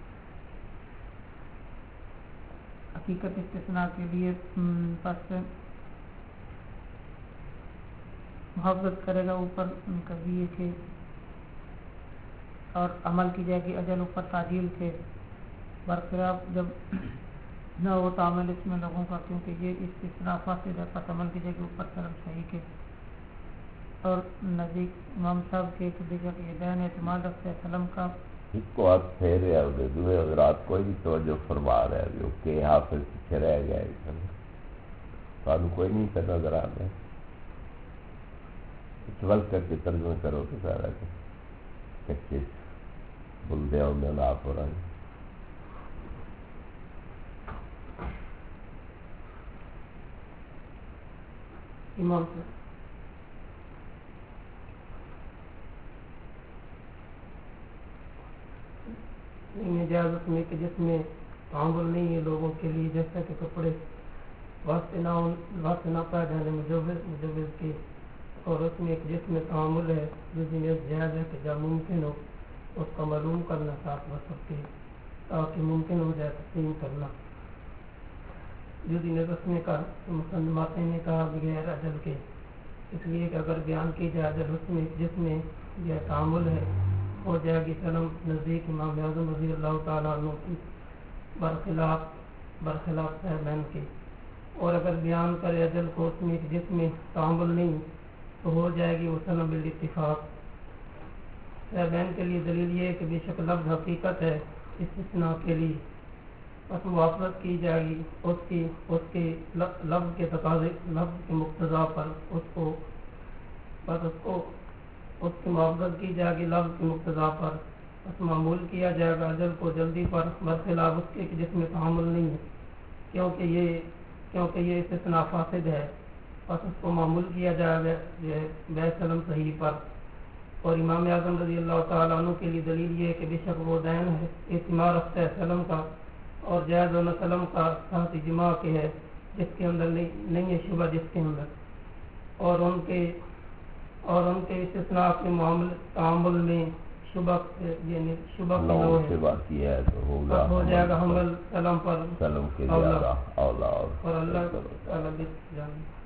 حقیقت استثناء کے لیے پس محبت کرے گا اوپر کبھی یہ کہ اور عمل کی جائے گی اجل اوپر تعجیل کے برخلاف جب نہ ہو تعمل اس میں لوگوں کا، کیونکہ یہ استثناء فاسد ہے، پس عمل کی جائے گی اوپر سلم صحیح کے۔ اور نزدیک امام صاحب کے بے شک یہ دین اعتماد رکھتے ہیں سلم کا اس کو آپ پھیرے اور دوئے حضرات کوئی بھی توجہ فرما رہے ہیں جو کہ حافظ پیچھے رہ گئے سانو کوئی نہیں کرنا نظر آ رہا اس وقت کر کے ترجمہ کرو تو سارا کچے بلدے ہونے آپ ہو رہا ہے امام صاحب نہیں اجازت میں کہ جس میں تعامل نہیں ہے لوگوں کے لیے، جیسا کہ کپڑے واسطے نہ پائے جانے مجوز کے، اور اس میں ایک جس میں تعامل ہے جو جائز ہے کہ جب ممکن ہو اس کا معلوم کرنا ساتھ وصف کے تاکہ ممکن ہو جائے تسلیم کرنا، جو رسم کا مقدمات نے کہا بغیر اجل کے، اس لیے کہ اگر بیان کی جائے اجل اس میں جس میں یہ تعامل ہے ہو جائے گی سلم نزدیک امام اعظم رضی اللہ تعالیٰ عنہ کی برخلاف صاحبین کے، اور اگر بیان کرے اجل کو اس میں جس میں تعامل نہیں تو ہو جائے گی وہ سلم بالاتفاق۔ صاحبین کے لیے دلیل یہ ہے کہ بے شک لفظ حقیقت ہے استثناء کے لیے، بس موافقت کی جائے گی اس کے لفظ کے تقاضے لفظ کے مقتضا پر اس کی موافقت کی جائے گی لفظ کے مقتضا پر، بس معمول کیا جائے گا اجل کو جلدی پر برخلاف اس کے جس میں تعامل نہیں ہے، کیونکہ یہ استثناء فاسد ہے، بس اس کو معمول کیا جائے گا بے سلم صحیح پر۔ اور امام اعظم رضی اللہ تعالیٰ عنہ کے لیے دلیل یہ ہے کہ بے شک وہ دین ہے اعتماد رکھتا ہے سلم کا، اور جائز و سلم کا ساتھ اجماع کے ہے جس کے اندر نہیں ہے شبہ جس کے اندر، اور ان کے استثناء کے تعامل میں شبہ یعنی شبہ کی ہے تو ہوگا ہو جائے گا حمل سلم پر سلم کے زیادہ اولا اور اللہ تعالیٰ بھی جانتا۔